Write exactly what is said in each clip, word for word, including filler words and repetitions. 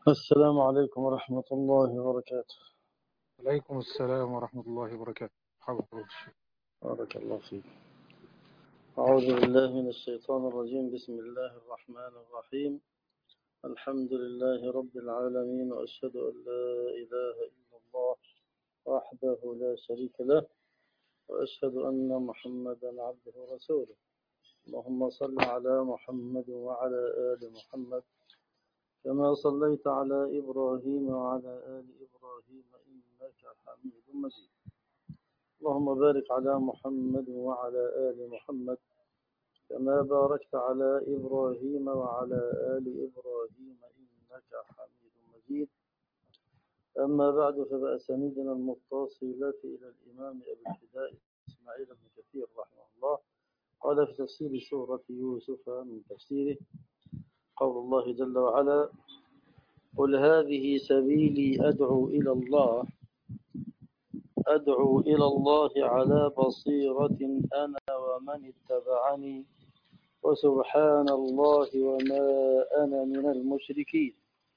السلام عليكم ورحمة الله وبركاته. عليكم السلام ورحمة الله وبركاته. حفظك الشيخ. بارك الله فيك. أعوذ بالله من الشيطان الرجيم. بسم الله الرحمن الرحيم. الحمد لله رب العالمين، وأشهد أن لا إله إلا الله وحده لا شريك له، وأشهد أن محمدا عبده ورسوله. اللهم صل على محمد وعلى آل محمد كما صليت على إبراهيم وعلى آل إبراهيم إنك حميد مجيد. اللهم بارك على محمد وعلى آل محمد كما باركت على إبراهيم وعلى آل إبراهيم إنك حميد مجيد. أما بعد، فبأسانيدنا المتصلة إلى الإمام أبي الفداء إسماعيل بن كثير رحمه الله قال في تفسير سورة يوسف من تفسيره قول الله جل وعلا: قل هذه سبيلي أدعو إلى الله أدعو إلى الله على بصيرة أنا ومن اتبعني وسبحان الله وما أنا من المشركين.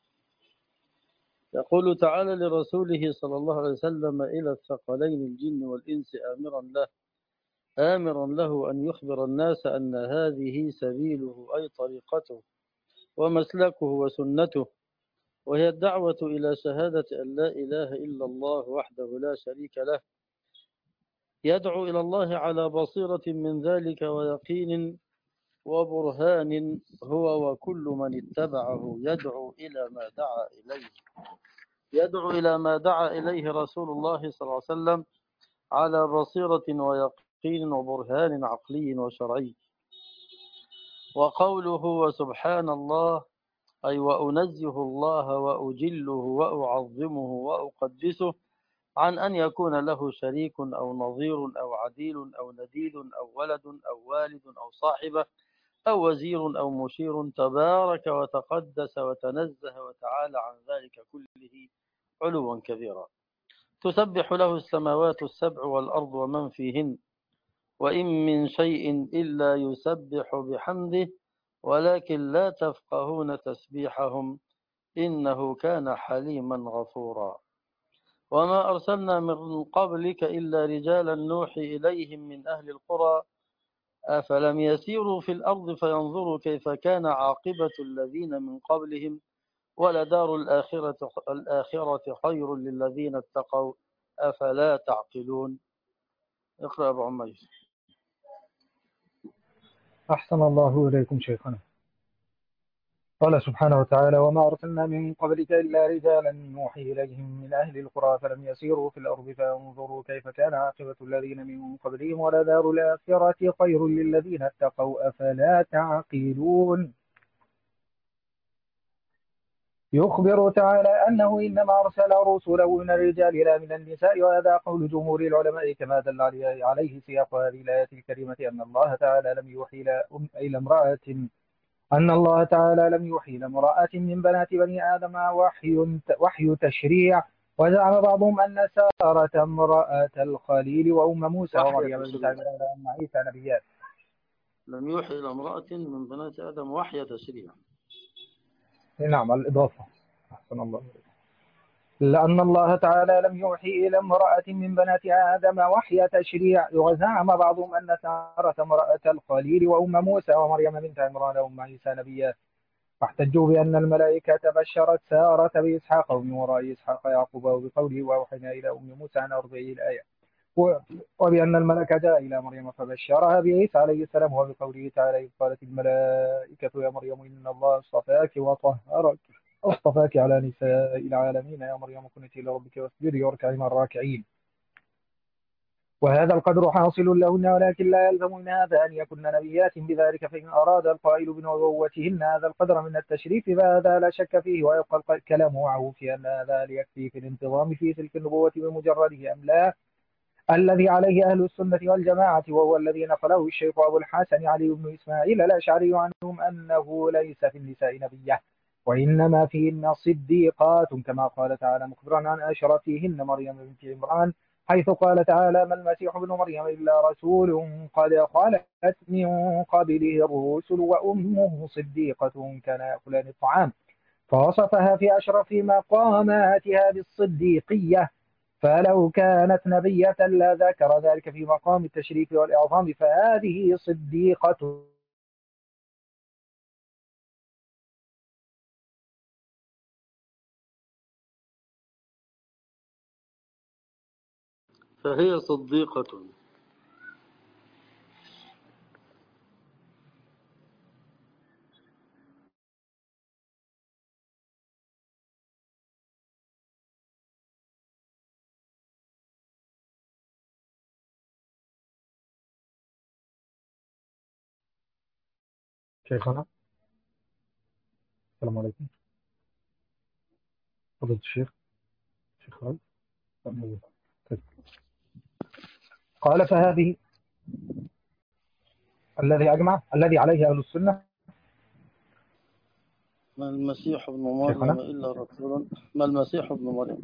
يقول تعالى لرسوله صلى الله عليه وسلم إلى الثقلين الجن والإنس آمرا له آمرا له أن يخبر الناس أن هذه سبيله، أي طريقته ومسلكه وسنته، وهي الدعوة إلى شهادة أن لا إله إلا الله وحده لا شريك له، يدعو إلى الله على بصيرة من ذلك ويقين وبرهان، هو وكل من اتبعه يدعو إلى ما دعا إليه يدعو إلى ما دعا إليه رسول الله صلى الله عليه وسلم على بصيرة ويقين وبرهان عقلي وشرعي. وقوله وسبحان الله أي وأنزه الله وأجله وأعظمه وأقدسه عن أن يكون له شريك أو نظير أو عديل أو نديد أو ولد أو والد أو صاحبة أو وزير أو مشير، تبارك وتقدس وتنزه وتعالى عن ذلك كله علوا كبيرا. تسبح له السماوات السبع والأرض ومن فيهن، وإن من شيء إلا يسبح بحمده ولكن لا تفقهون تسبيحهم إنه كان حليما غفورا. وما أرسلنا من قبلك إلا رجالا نوحي إليهم من أهل القرى أفلم يسيروا في الأرض فينظروا كيف كان عاقبة الذين من قبلهم ولدار الآخرة الآخرة خير للذين اتقوا أفلا تعقلون. اقرأ أبو عمير. أحسن الله إليكم شيخنا. قال سبحانه وتعالى: وما أرسلنا من قبلك إلا رجالا نوحي إليهم من أهل القرى فلم يسيروا في الأرض فينظروا كيف كان عاقبة الذين من قبلهم ولدار الآخرة خير للذين اتقوا أفلا تعقلون. يخبر تعالى أنه إنما أرسل رسله من الرجال لا من النساء، وهذا قول جمهور العلماء، كما دل عليه سياق هذه الآية الكريمة أن الله تعالى لم يوحي إلى امرأة أن الله تعالى لم يوحي إلى امرأة من بنات بني آدم وحي وحي تشريع. وزعم بعضهم أن سارة امرأة الخليل وأم موسى وحي ومريم بنت تشريع. عمران وأم عيسى نبيات. لم يوحي إلى امرأة من بنات آدم وحي تشريع. نعم، الإضافة. أحسن الله. لأن الله تعالى لم يوحي إلى امرأة من بنات آدم وحي تشريع. وزعم بعضهم أن سارة امرأة الخليل وأم موسى ومريم بنت عمران وأم عيسى نبيات، فاحتجوا بأن الملائكة بشرت سارة بإسحاق ومن وراء إسحاق يعقوب، وبقوله وأوحينا إلى أم موسى أن أرضعيه الآية، وبأن الملك جاء إلى مريم فبشرها بعيسى عليه السلام، وبقوله تعالى إذ قالت الملائكة يا مريم إن الله اصطفاك وطهرك واصطفاك على نساء العالمين يا مريم كنتي لربك واسجدي واركعي مع الراكعين. وهذا القدر حاصل لهن، ولكن لا يلزم من هذا أن يكن نبيات بذلك، فإن أراد القائل بنبوتهن هذا القدر من التشريف فهذا لا شك فيه، ويبقى الكلام معه في أن هذا يكفي في الانتظام في تلك النبوة بمجرده أم لا. الذي عليه أهل السنة والجماعة، وهو الذي نقله الشيخ أبو الحسن علي بن إسماعيل الأشعري عنهم، أنه ليس في النساء نبية، وإنما فيهن صديقات، كما قال تعالى مخبرا عن أشرفهن مريم بنت عمران، حيث قال تعالى ما المسيح ابن مريم إلا رسول قد خلت من قبله الرسل وأمه صديقة كانا يأكلان الطعام. فوصفها في أشرف مقاماتها بالصديقية، فلو كانت نبية لذكر ذلك في مقام التشريف والإعظام، فهذه صديقة. فهي صديقة. شيخنا السلام عليكم فضيلة الشيخ شيخ خالد. طيب. قال فهذه الذي أجمع الذي عليه أهل السنة. ما المسيح ابن شيخنا مريم إلا رسول، ما المسيح ابن مريم.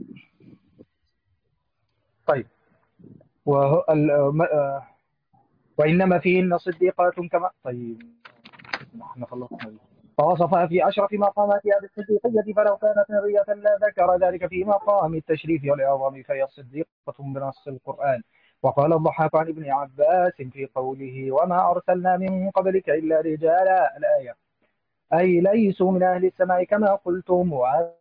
طيب. وهو ال- م- آه، وإنما فيهن صديقات كما طيب احنا خلصنا. فوصفها في أشرف مقاماتها بالصديقية، فلو كانت نبية لذكر ذلك في مقام التشريف والإعظام، فهي صديقة بنص القرآن. وقال الضحاك عن ابن عباس في قوله وما أرسلنا من قبلك إلا رجالا الآية، أي ليسوا من أهل السماء كما قلتم. وهذا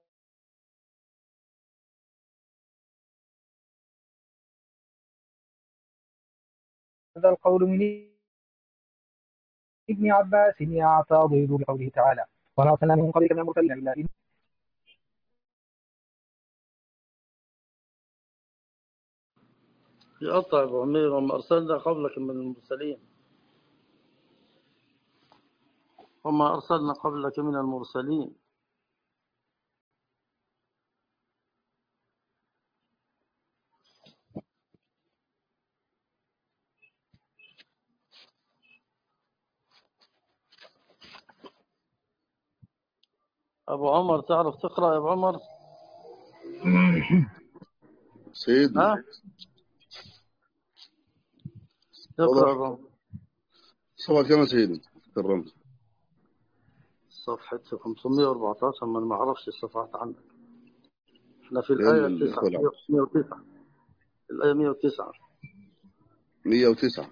القول من ابن عباس يعتضد بقوله تعالى وما أرسلنا من قبلك من المرسلين إلا إن. يقطع أبو عمير وما أرسلنا قبلك من المرسلين، وما أرسلنا قبلك من المرسلين. أبو عمر تعرف تقرأ يا أبو عمر؟ سيدنا ها؟ تقرأ يا أبو عمر. صفحة كم سيدنا كرمت؟ صفحة خمسمائة وأربعة عشر. ما ما أعرفش الصفحات عندك. احنا في فين الآية تسعة، الإخوة العرب؟ مئة وتسعة. الآية مئة وتسعة. مئة وتسعة.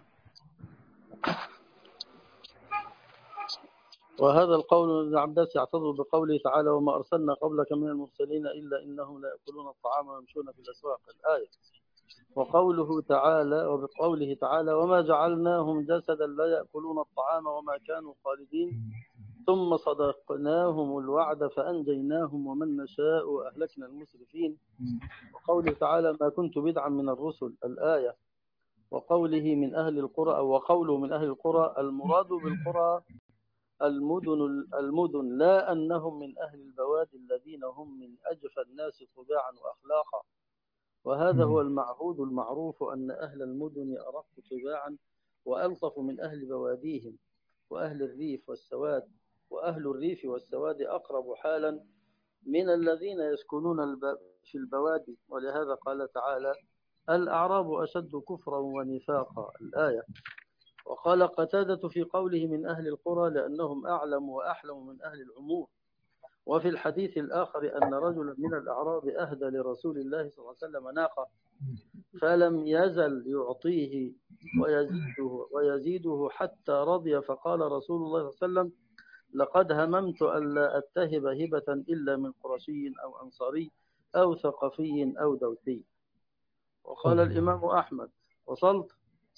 وهذا القول ابن عباس يعتضد بقوله تعالى وما أرسلنا قبلك من المرسلين إلا إنهم لا يأكلون الطعام ويمشون في الأسواق الآية. وقوله تعالى وبقوله تعالى وما جعلناهم جسدا لا يأكلون الطعام وما كانوا خالدين ثم صدقناهم الوعد فأنجيناهم ومن نشاء وأهلكنا المسرفين. وقوله تعالى ما كنت بدعا من الرسل الآية. وقوله من أهل القرى أو وقوله من أهل القرى المراد بالقرى المدن المدن لا أنهم من أهل البوادي الذين هم من أجفى الناس طباعا وأخلاقا. وهذا هو المعهود المعروف أن أهل المدن أرق طباعا وألطف من أهل بواديهم. وأهل الريف والسواد وأهل الريف والسواد أقرب حالا من الذين يسكنون في البوادي. ولهذا قال تعالى الأعراب أشد كفرا ونفاقا الآية. وقال قتادة في قوله من أهل القرى لأنهم أعلم وأحلم من أهل العمور. وفي الحديث الآخر أن رجلا من الأعراب أهدى لرسول الله صلى الله عليه وسلم ناقة فلم يزل يعطيه ويزيده, ويزيده حتى رضي. فقال رسول الله صلى الله عليه وسلم لقد هممت ألا أتهب هبة إلا من قرشي أو أنصاري أو ثقفي أو دوسي. وقال الإمام أحمد وصلت.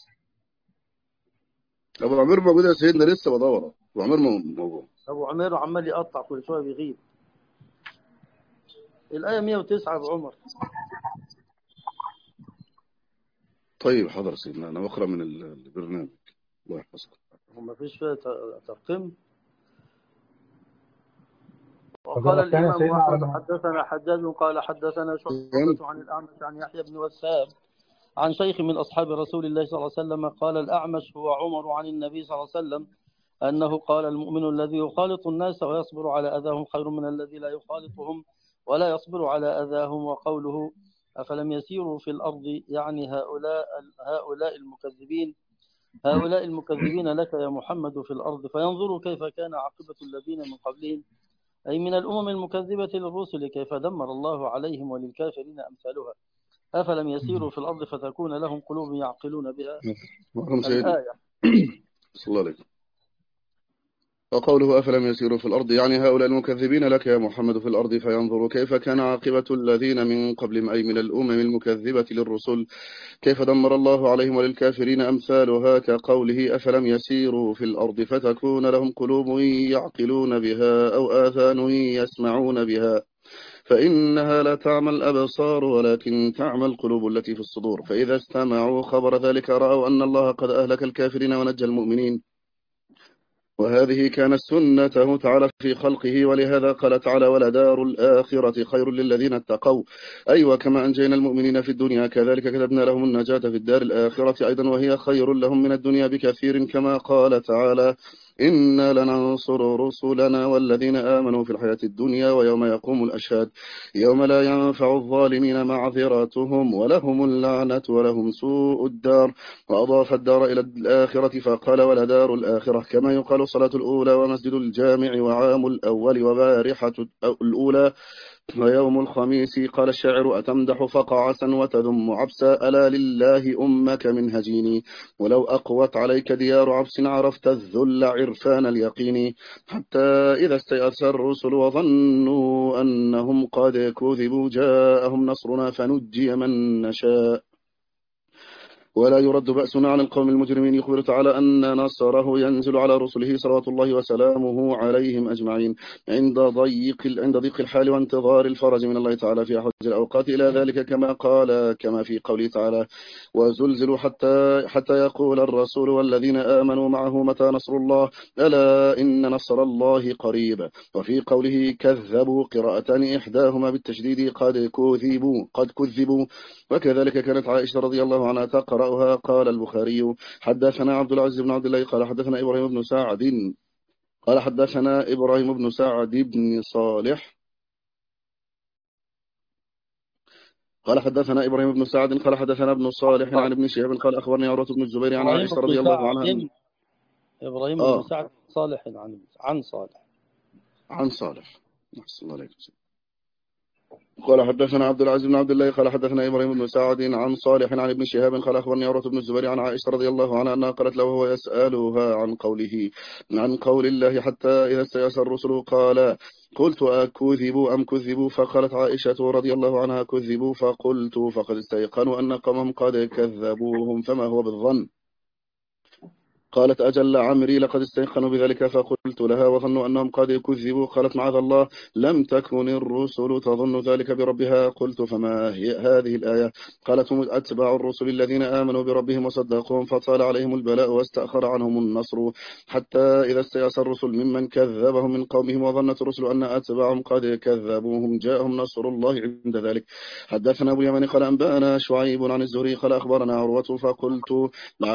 أبو عمير موجود يا سيدنا لسه بدوره. أبو عمير موجود. أبو عمير عمال يقطع كل شوية بيغيب. الآية مئة وتسعة أبو عمر. طيب حاضر سيدنا أنا بقرأ من البرنامج الله يحفظك. وما فيش فيها ترقيم. وقال الإمام أحمد حدثنا حجاج قال حدثنا شعبة عن الأعمش عن يحيى بن وساب عن شيخ من أصحاب رسول الله صلى الله عليه وسلم قال الأعمش هو عمر عن النبي صلى الله عليه وسلم أنه قال المؤمن الذي يخالط الناس ويصبر على أذاهم خير من الذي لا يخالطهم ولا يصبر على أذاهم. وقوله أفلم يسيروا في الأرض يعني هؤلاء هؤلاء المكذبين هؤلاء المكذبين لك يا محمد في الأرض فينظروا كيف كان عاقبة الذين من قبلهم أي من الأمم المكذبة للرسل كيف دمر الله عليهم وللكافرين أمثالها أفلم يسيروا في الأرض فتكون لهم قلوب يعقلون بها. وهم سيدنا الآية. صلى الله عليه وسلم. وقوله أفلم يسيروا في الأرض يعني هؤلاء المكذبين لك يا محمد في الأرض فينظروا كيف كان عاقبة الذين من قبلهم أي من الأمم المكذبة للرسل كيف دمر الله عليهم وللكافرين أمثالها كقوله أفلم يسيروا في الأرض فتكون لهم قلوب يعقلون بها أو آذان يسمعون بها فإنها لا تعمى الأبصار ولكن تعمى القلوب التي في الصدور فإذا استمعوا خبر ذلك رأوا أن الله قد أهلك الكافرين ونجى المؤمنين وهذه كانت سنته تعالى في خلقه ولهذا قال تعالى ولدار الآخرة خير للذين اتقوا أي أيوة كما أنجينا المؤمنين في الدنيا كذلك كتبنا لهم النجاة في الدار الآخرة أيضا وهي خير لهم من الدنيا بكثير كما قال تعالى إنا لننصر رسلنا والذين آمنوا في الحياة الدنيا ويوم يقوم الأشهاد يوم لا ينفع الظالمين معذرتهم ولهم اللعنة ولهم سوء الدار وأضاف الدار إلى الآخرة فقال ولدار الآخرة كما يقال صلاة الأولى ومسجد الجامع وعام الأول وبارحة الأولى ويوم الخميس قال الشاعر أتمدح فقعسا وتذم عبسا ألا لله أمك من هجيني ولو أقوت عليك ديار عبس عرفت الذل عرفان اليقين حتى إذا استيأس الرسل وظنوا أنهم قد كذبوا جاءهم نصرنا فنجي من نشاء ولا يرد بأسنا عن القوم المجرمين يخبر تعالى أن نصره ينزل على رسله صلوات الله وسلامه عليهم أجمعين عند ضيق عند ضيق الحال وانتظار الفرج من الله تعالى في أحوج الأوقات إلى ذلك كما قال كما في قوله تعالى وزلزلوا حتى حتى يقول الرسول والذين آمنوا معه متى نصر الله ألا إن نصر الله قريب وفي قوله كذبوا قراءتان إحداهما بالتشديد قد كذبوا قد كذبوا وكذلك كانت عائشة رضي الله عنها تقرأها قال البخاري حدثنا عبد العزيز بن عبد الله قال حدثنا إبراهيم بن سعد قال حدثنا إبراهيم بن سعد بن صالح قال حدثنا إبراهيم بن سعد قال حدثنا ابن صالح عن ابن شهاب قال أخبرني عروة بن الزبير عن إبراهيم عائشة بن رضي الله عنها سعد إبراهيم بن آه سعد صالح عن عن صالح عن صالح أحسن الله عليك قال حدثنا عبد العزيز بن عبد الله قال حدثنا إبراهيم بن سعد عن صالح عن ابن شهاب قال أخبرني عروة بن الزبير عن عائشة رضي الله عنها أنها قالت له وهو يسألها عن قوله عن قول الله حتى إذا استيأس الرسل قال قلت أكذبوا أم كذبوا فقالت عائشة رضي الله عنها كذبوا فقلت فقد استيقنوا أن قومهم قد كذبوهم فما هو بالظن قالت أجل عمري لقد استيقنوا بذلك فقلت لها وظنوا أنهم قد كذبوا قالت معاذ الله لم تكن الرسل تظن ذلك بربها قلت فما هي هذه الآية قالت هم أتباع الرسل الذين آمنوا بربهم وصدقوهم فطال عليهم البلاء واستأخر عنهم النصر حتى إذا استيأس الرسل ممن كذبهم من قومهم وظنت الرسل أن أتباعهم قد كذبوهم جاءهم نصر الله عند ذلك حدثنا أبو اليمن قال أنبأنا شعيب عن الزهري قال أخبرنا عروة فقلت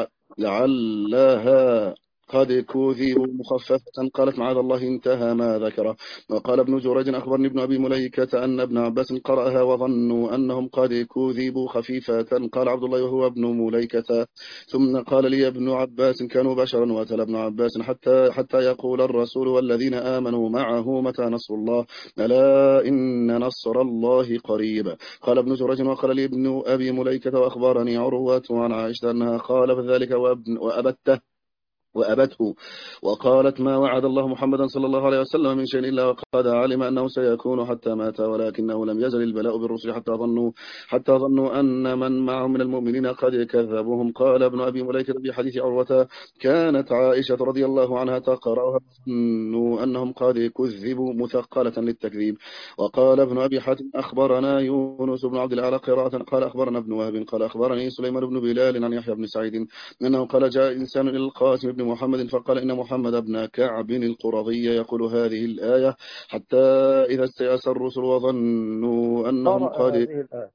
لعلها قد كذبوا مخففة قالت معاذ الله انتهى ما ذكره وقال ابن جريج أخبرني ابن أبي مليكة أن ابن عباس قرأها وظنوا أنهم قد كذبوا خفيفة قال عبد الله وهو ابن مليكة ثم قال لي ابن عباس كانوا بشرا وتلا ابن عباس حتى حتى يقول الرسول والذين آمنوا معه متى نصر الله ألا إن نصر الله قريب قال ابن جريج وقال لي ابن أبي مليكة وأخبرني عروة عن عائشة أنها قال ذلك وأبته وأبته وقالت ما وعد الله محمدا صلى الله عليه وسلم من شيء إلا وقد علم أنه سيكون حتى مات ولكنه لم يزل البلاء بالرسل حتى ظنوا حتى ظنوا أن من معهم من المؤمنين قد كذبوهم قال ابن أبي مليكة في حديث عروة كانت عائشة رضي الله عنها تقرأها ظنوا أنهم قد كذبوا مثقلة للتكذيب وقال ابن أبي حاتم أخبرنا يونس بن عبد الأعلى قراءة قال أخبرنا ابن وهب قال أخبرني سليمان بن بلال عن يحيى بن سعيد أنه قال جاء إنسان إلى القاسم بن محمد فقال إن محمد بن كعب القرظي يقول هذه الآية حتى إذا استيأس الرسل وظنوا أنهم قرأ قد هذه الآية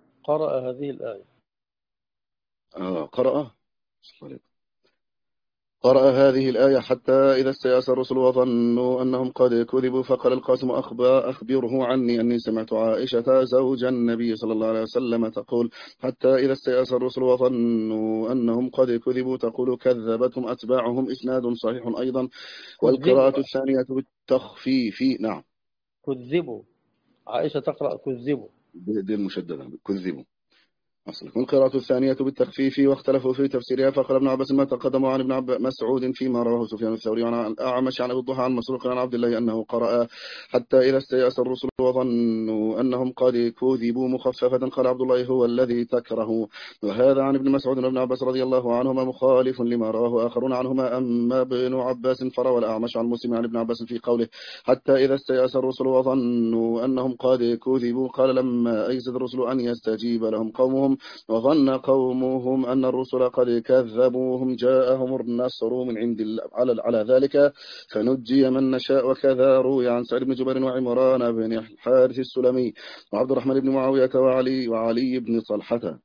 قرأ هذه الآية آه قرأ قرأ هذه الآية حتى إذا استيأس الرسل وظنوا أنهم قد كذبوا فقال القاسم أخبره عني أني سمعت عائشة زوج النبي صلى الله عليه وسلم تقول حتى إذا استيأس الرسل وظنوا أنهم قد كذبوا تقول كذبتهم أتباعهم. إسناد صحيح أيضا. كذبوا. والقراءة الثانية بالتخفيف. نعم. كذبوا. عائشة تقرأ كذبوا. دي المشددة كذبوا أصلا. والقراءة الثانية بالتخفيف واختلفوا في تفسيرها. فقال ابن عباس ما تقدم عن ابن عباس مسعود فيما رواه سفيان الثوري عن الأعمش عن أبي الضحى عن مسروق عن عبد الله أنه قرأ حتى إذا استيأس الرسل وظنوا أنهم قد كذبوا مخففة. قال عبد الله هو الذي تكره. وهذا عن ابن مسعود وابن عباس رضي الله عنهما مخالف لما رواه آخرون عنهما. أما ابن عباس فروى الأعمش عن مسلم عن ابن عباس في قوله حتى إذا استيأس الرسل وظنوا أنهم قد كذبوا قال لما أيس الرسل أن يستجيب لهم قومهم وظن قومهم أن الرسل قد كذبوهم جاءهم النصر من عند الله على, على ذلك فنجي من نشاء. وكذا روي عن سعيد بن جبير وعمران بن الحارث السلمي وعبد الرحمن بن معاوية وعلي وعلي بن طلحة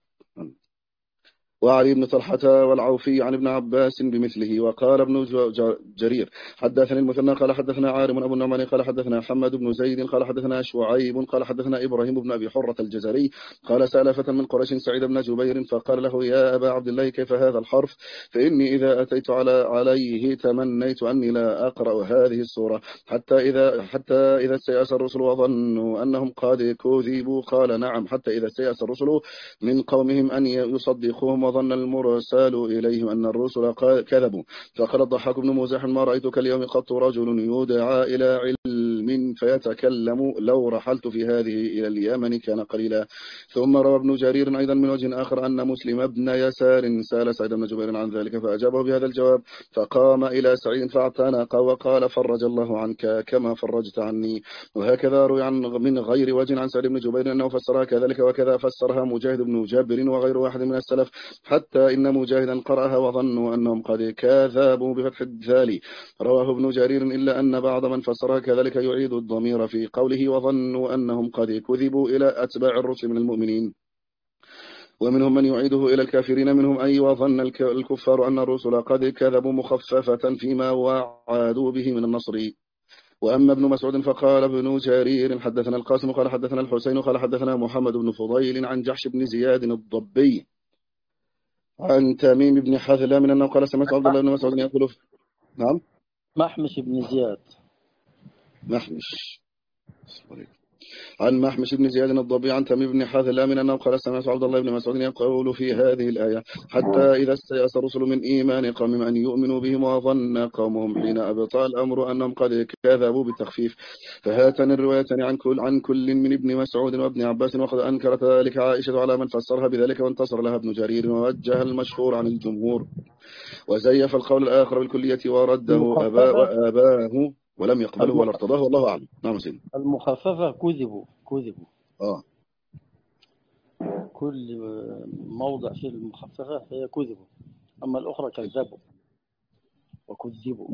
وعلي بن طلحة والعوفي عن ابن عباس بمثله. وقال ابن جرير حدثنا المثنى قال حدثنا عارم أبو النعمان قال حدثنا حماد بن زيد قال حدثنا شعيب قال حدثنا إبراهيم بن أبي حرة الجزري قال سأل فتى من قريش سعيد بن جبير فقال له يا أبا عبد الله كيف هذا الحرف فإني إذا أتيت على عليه تمنيت أني لا أقرأ هذه السورة حتى إذا حتى إذا استيأس الرسل وظنوا أنهم قد كذبوا قال نعم حتى إذا استيأس الرسل من قومهم أن يصدقوهم وظن المرسال إليهم أن الرسل كذبوا. فقال الضحاك بن مزاح ما رأيتك اليوم قط رجل يدعى إلى علم فيتكلم لو رحلت في هذه إلى اليمن كان قليلا. ثم روى ابن جرير أيضا من وجه آخر أن مسلم بن يسار سأل سعيد بن جبير عن ذلك فأجابه بهذا الجواب فقام إلى سعيد فاعتنق وقال فرج الله عنك كما فرجت عني. وهكذا روي عن من غير وجه عن سعيد بن جبير أنه فسرها كذلك وكذا فسرها مجاهد بن جابر وغير واحد من السلف حتى إن مجاهدا قرأها وظنوا أنهم قد كذبوا بفتح الذال. رواه ابن جرير إلا أن بعض من فسرها كذلك يعيد الضمير في قوله وظنوا أنهم قد كذبوا إلى أتباع الرسل من المؤمنين ومنهم من يعيده إلى الكافرين منهم أي وظن الكفار أن الرسل قد كذبوا مخففة فيما وعدوا به من النصر. وأما ابن مسعود فقال ابن جرير حدثنا القاسم قال حدثنا الحسين قال حدثنا محمد بن فضيل عن جحش بن زياد الضبي عن تميم بن حثلة من أنه قال سمعت عبد الله بن مسعود يقول في... نعم محمش بن زياد محمش عن محمش بن زياد الضبي عن تميم بن حثلة من أنه قال سمعت عبد الله بن مسعود يقول في هذه الآية حتى إذا استيأس الرسل من إيمان قوم أن يؤمنوا بهم وظن قومهم حين أبطأ الأمر أنهم قد كذبوا بالتخفيف. فهاتان الروايتان عن كل عن كل من ابن مسعود وابن عباس وقد أنكرت ذلك عائشة على من فسرها بذلك وانتصر لها ابن جرير ووجه المشهور عن الجمهور وزيف القول الآخر بالكلية ورده أباء وآباه ولم يقبله ولا ارتضاه والله أعلم. نعم سيدي. المخففة كذبوا كذبوا آه كل موضع في المخففة هي كذبوا أما الأخرى كذبوا وكذبوا.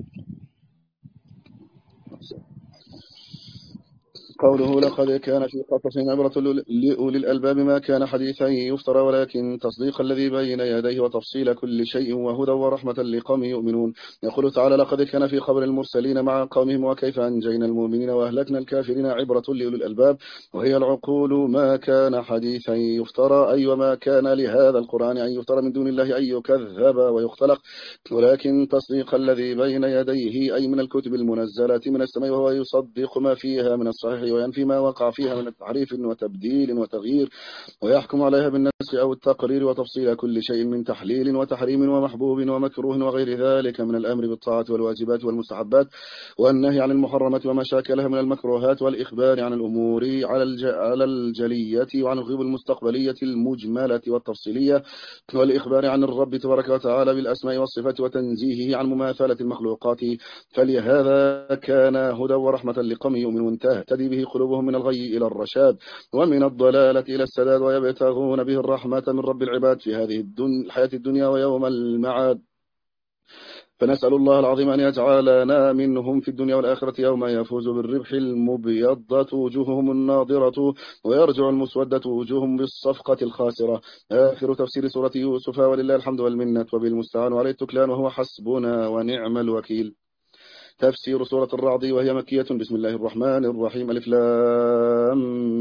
قوله لقد كان في قصصهم عبرة لأولي الألباب ما كان حديثا يفترى ولكن تصديق الذي بين يديه وتفصيل كل شيء وهدى ورحمة لقوم يؤمنون. يقول تعالى لقد كان في خبر المرسلين مع قومهم وكيف أنجينا المؤمنين وأهلكنا الكافرين عبرة لأولي الألباب وهي العقول ما كان حديثا يفترى أي وما كان لهذا القرآن أن يفترى من دون الله أن يكذب ويختلق ولكن تصديق الذي بين يديه أي من الكتب المنزلة من السماء وهو يصدق ما فيها من الصحيح وينفي ما وقع فيها من تحريف وتبديل وتغيير ويحكم عليها بالنسخ أو التقرير وتفصيل كل شيء من تحليل وتحريم ومحبوب ومكروه وغير ذلك من الأمر بالطاعة والواجبات والمستحبات والنهي عن المحرمات وما شاكلها من المكروهات والإخبار عن الأمور على الجلية وعن الغيوب المستقبلية المجملة والتفصيلية والإخبار عن الرب تبارك وتعالى بالأسماء والصفات وتنزيهه عن مماثلة المخلوقات. فلهذا كان هدى ورحمة لقوم يؤمنون تهتدي به قلوبهم من الغي إلى الرشاد ومن الضلالة إلى السداد ويبتغون به الرحمة من رب العباد في هذه الحياة الدنيا ويوم المعاد. فنسأل الله العظيم أن يجعلنا منهم في الدنيا والآخرة يوم يفوز بالربح المبيضة وجوههم الناظرة ويرجع المسودة وجوههم بالصفقة الخاسرة. آخر تفسير سورة يوسف، ولله الحمد والمنة وبالمستعان وعليه التكلان وهو حسبنا ونعم الوكيل. تفسير سورة الرعد وهي مكية. بسم الله الرحمن الرحيم. ألف لام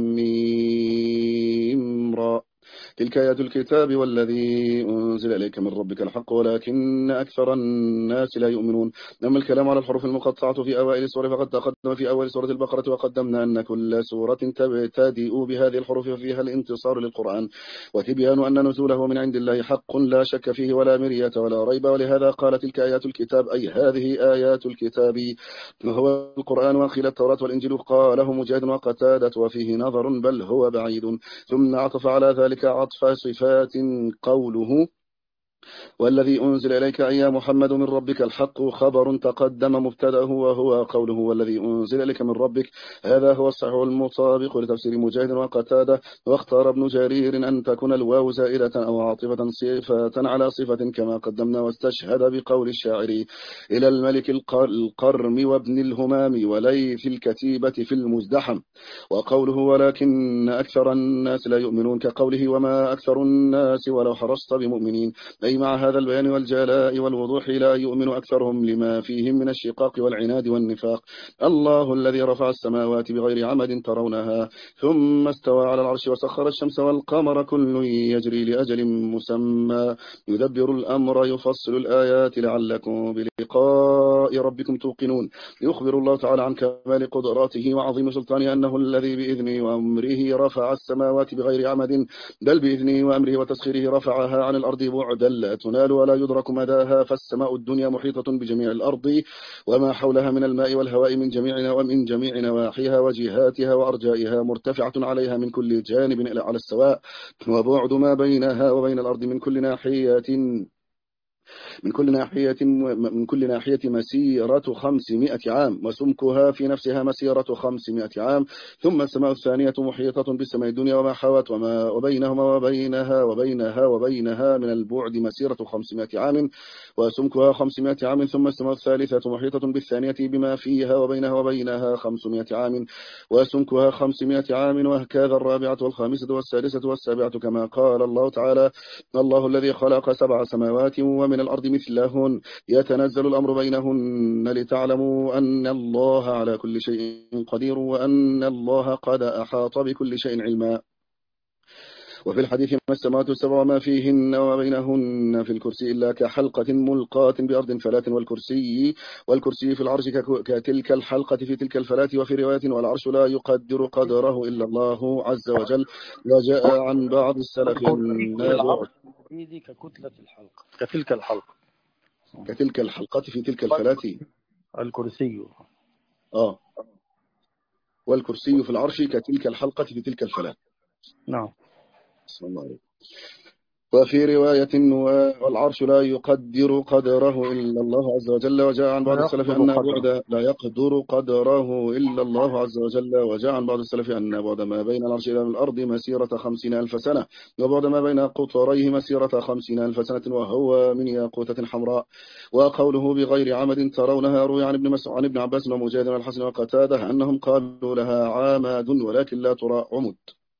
ميم را. تلك آيات الكتاب والذي أنزل إليك من ربك الحق ولكن أكثر الناس لا يؤمنون. أما الكلام على الحروف المقطعة في أوائل السورة فقد تقدم في أول سورة البقرة، وقدمنا أن كل سورة تبتدئ بهذه الحروف فيها الانتصار للقرآن وتبيان أن نزوله من عند الله حق لا شك فيه ولا مرية ولا ريب. ولهذا قال تلك آيات الكتاب، أي هذه آيات الكتاب وهو القرآن وقيل التوراة والإنجيل. قاله مجاهد وقتادة وفيه نظر بل هو بعيد. ثم عطف على ذلك عطف صفات قوله والذي أنزل إليك أي محمد من ربك الحق خبر تقدم مبتدأه وهو قوله والذي أنزل إليك من ربك. هذا هو الصحيح المطابق لتفسير مجاهد وقتادة. واختار ابن جرير أن تكون الواو زائدة أو عاطفة صفة على صفة كما قدمنا، واستشهد بقول الشاعر إلى الملك القرم وابن الهمام وليث الكتيبة في المزدحم. وقوله ولكن أكثر الناس لا يؤمنون كقوله وما أكثر الناس ولو حرصت بمؤمنين، أي مع هذا البيان والجلاء والوضوح لا يؤمن أكثرهم لما فيهم من الشقاق والعناد والنفاق. الله الذي رفع السماوات بغير عمد ترونها ثم استوى على العرش وسخر الشمس والقمر كل يجري لأجل مسمى يدبر الأمر يفصل الآيات لعلكم بلقاء ربكم توقنون. يخبر الله تعالى عن كمال قدراته وعظيم سلطانه أنه الذي بإذنه وأمره رفع السماوات بغير عمد، بل بإذنه وأمره وتسخيره رفعها عن الأرض بعدا لا تنال ولا يدرك مداها. فالسماء الدنيا محيطة بجميع الأرض وما حولها من الماء والهواء من جميع ومن جميع نواحيها وجهاتها وأرجائها مرتفعة عليها من كل جانب على السواء، وبعد ما بينها وبين الأرض من كل ناحية من كل ناحية من كل ناحية مسيرة خمسمائة عام، وسمكها في نفسها مسيرة خمسمائة عام. ثم السماء الثانية محيطة بالسماء الدنيا وما حوت وما وبينهما وبينها وبينها وبينها من البعد مسيرة خمسمائة عام وسمكها خمسمائة عام. ثم السماء الثالثة محيطة بالثانية بما فيها وبينها وبينها خمسمائة عام وسمكها خمسمائة عام، وهكذا الرابعة والخامسة والسادسة والسابعة كما قال الله تعالى الله الذي خلق سبع سماوات ومن الأرض مثلهن يتنزل الأمر بينهن لتعلموا أن الله على كل شيء قدير وأن الله قد أحاط بكل شيء علما. وفي الحديث ما السماوات السبع وما فيهن وما بينهن في الكرسي إلا كحلقة ملقاة بأرض فلاة، والكرسي والكرسي في العرش كتلك الحلقة في تلك الفلاة. وفي رواية والعرش لا يقدر قدره إلا الله عز وجل. وجاء عن بعض السلف أن العرش بيدي ككتلة الحلقة كتلك الحلقة كتلك الحلقة في تلك الفلاة الكرسي آه والكرسي في العرش كتلك الحلقة في تلك الفلاة. نعم. بسم الله عليك. وفي رواية والعرش لا يقدر قدره إلا الله عز وجل. وجاء عن بعض السلف أن بعد لا يقدر قدره إلا الله عز وجل. وجاء عن بعض السلف أن بعد ما بين العرش إلى الأرض مسيرة خمسين ألف سنة، وبعد ما بين قطريه مسيرة خمسين ألف سنة، وهو من ياقوتة حمراء. وقوله بغير عمد ترونها روي عن ابن مسعود عن ابن عباس ومجاهد والحسن وقتادة أنهم قالوا لها عماد ولكن لا ترى عمد.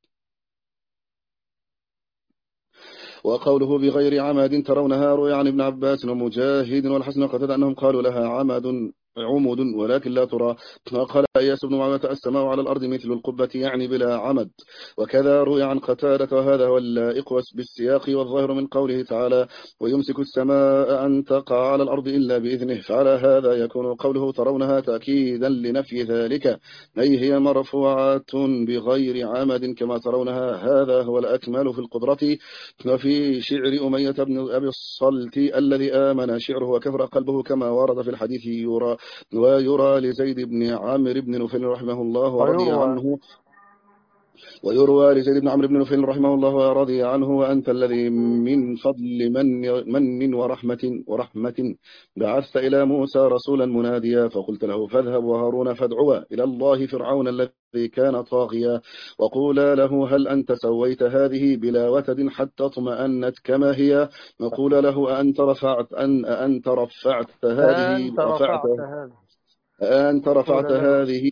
وقوله بغير عمد ترونها روي عن ابن عباس ومجاهد والحسن وقتادة أنهم قالوا لها عمد عمود ولكن لا ترى. وقال إياس بن معاوية السماء على الأرض مثل القبة يعني بلا عمد. وكذا روي عن قتادة وهذا هو اللائق بالسياق والظاهر من قوله تعالى ويمسك السماء أن تقع على الأرض إلا بإذنه. فعلى هذا يكون قوله ترونها تأكيدا لنفي ذلك، أي هي مرفوعات بغير عمد كما ترونها. هذا هو الأكمل في القدرة. وفي شعر أمية بن أبي الصلت الذي آمن شعره وكفر قلبه كما ورد في الحديث يرى ويرى لزيد بن عامر بن نفيل رحمه الله ورضي عنه ويروى لزيد بن عمرو بن نفيل رحمه الله ورضي عنه: وأنت الذي من فضل من من ورحمة ورحمة بعثت إلى موسى رسولا مناديا، فقلت له: فاذهب وهارون فادعوا إلى الله فرعون الذي كان طاغيا، وقولا له: هل أنت سويت هذه بلا وتد حتى اطمأنت كما هي، وقول له: أنت رفعت أن أنت رفعت هذه أنت رفعت رفعت هذا أنت وقول رفعت له هذه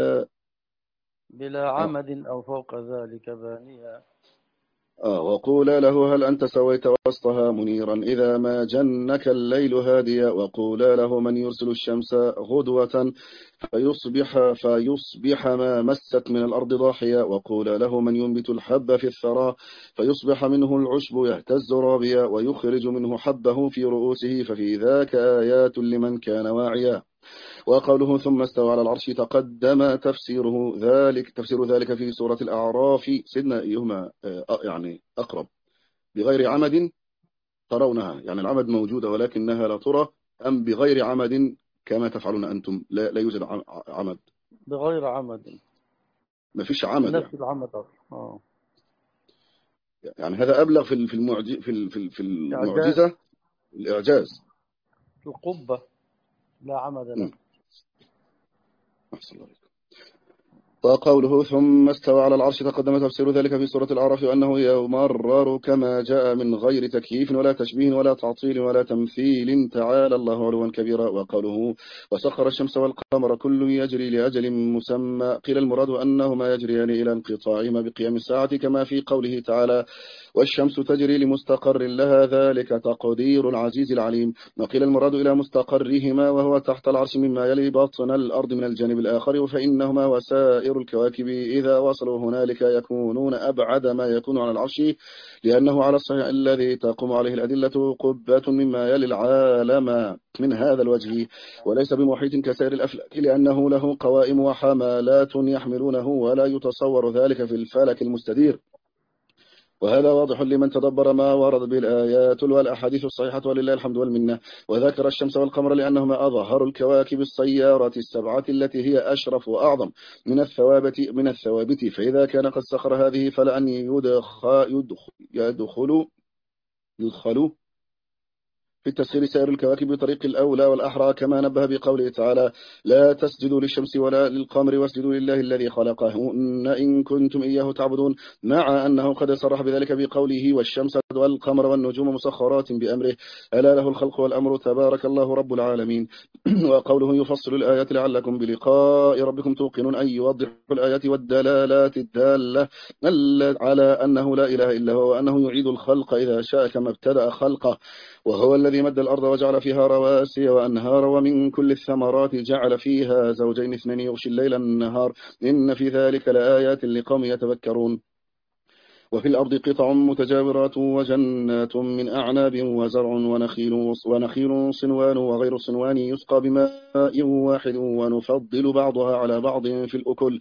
بلا عمد أو فوق ذلك بانيا. آه وقول له: هل أنت سويت وسطها منيرا إذا ما جنك الليل هاديا، وقول له: من يرسل الشمس غدوة فيصبح, فيصبح ما مست من الأرض ضاحيا، وقول له: من ينبت الحب في الثرى فيصبح منه العشب يهتز رابيا، ويخرج منه حبه في رؤوسه، ففي ذاك آيات لمن كان واعيا. وقوله: ثم استوى على العرش تقدم تفسيره ذلك تفسير ذلك في سورة الأعراف. سيدنا أيهما يعني أقرب؟ بغير عمد ترونها، يعني العمد موجودة ولكنها لا ترى، أم بغير عمد كما تفعلون أنتم؟ لا, لا يوجد عمد، بغير عمد، ما فيش عمد بنفس يعني. العمد. اه يعني هذا أبلغ في في في إعجاز المعجزة، الإعجاز. القبة لا عمد له. أحسن الله. وقوله: ثم استوى على العرش تقدم تفسير ذلك في سورة الأعراف، أنه يمرر كما جاء من غير تكييف ولا تشبيه ولا تعطيل ولا تمثيل، تعالى الله علوا كبيرا. وقوله: وسخر الشمس والقمر كل يجري لأجل مسمى، قيل المراد أنهما يجريان إلى انقطاعهما بقيام الساعة، كما في قوله تعالى: والشمس تجري لمستقر لها، ذلك تقدير العزيز العليم. وقيل المراد إلى مستقرهما وهو تحت العرش مما يلي بطن الأرض من الجانب الآخر، فإنهما وسائر الكواكب إذا وصلوا هنالك يكونون أبعد ما يكون عن العرش، لأنه على الصحيح الذي تقوم عليه الأدلة قبة مما يلي العالم من هذا الوجه، وليس بمحيط كسائر الأفلاك، لأنه له قوائم وحمالات يحملونه، ولا يتصور ذلك في الفلك المستدير. وهذا واضح لمن تدبر ما ورد بالآيات والأحاديث الصحيحة، ولله الحمد والمنة. وذكر الشمس والقمر لأنهما أظهر الكواكب السيارة السبعة التي هي أشرف وأعظم من الثوابت من الثوابت فإذا كان قد سخر هذه فلأن يدخل يدخل يدخل, يدخل في التسخير سائر الكواكب بطريق الأولى والأحرى، كما نبه بقوله تعالى: لا تسجدوا للشمس ولا للقمر واسجدوا لله الذي خلقهن إن كنتم إياه تعبدون، مع أنه قد صرح بذلك بقوله: والشمس والقمر والنجوم مسخرات بأمره، ألا له الخلق والأمر تبارك الله رب العالمين. وقوله: يفصل الآيات لعلكم بلقاء ربكم توقنون، أي يوضح الآيات والدلالات الدالة على أنه لا إله إلا هو، وأنه يعيد الخلق إذا شاء كما ابتدأ خلقه، وهو الذي مد الأرض وجعل فيها رواسي وأنهار، ومن كل الثمرات جعل فيها زوجين اثنين يغشي الليل النهار، إن في ذلك لآيات لقوم يتذكرون. وفي الأرض قطع متجاورات وجنات من أعناب وزرع ونخيل ونخيل صنوان وغير صنوان يسقى بماء واحد، ونفضل بعضها على بعض في الأكل،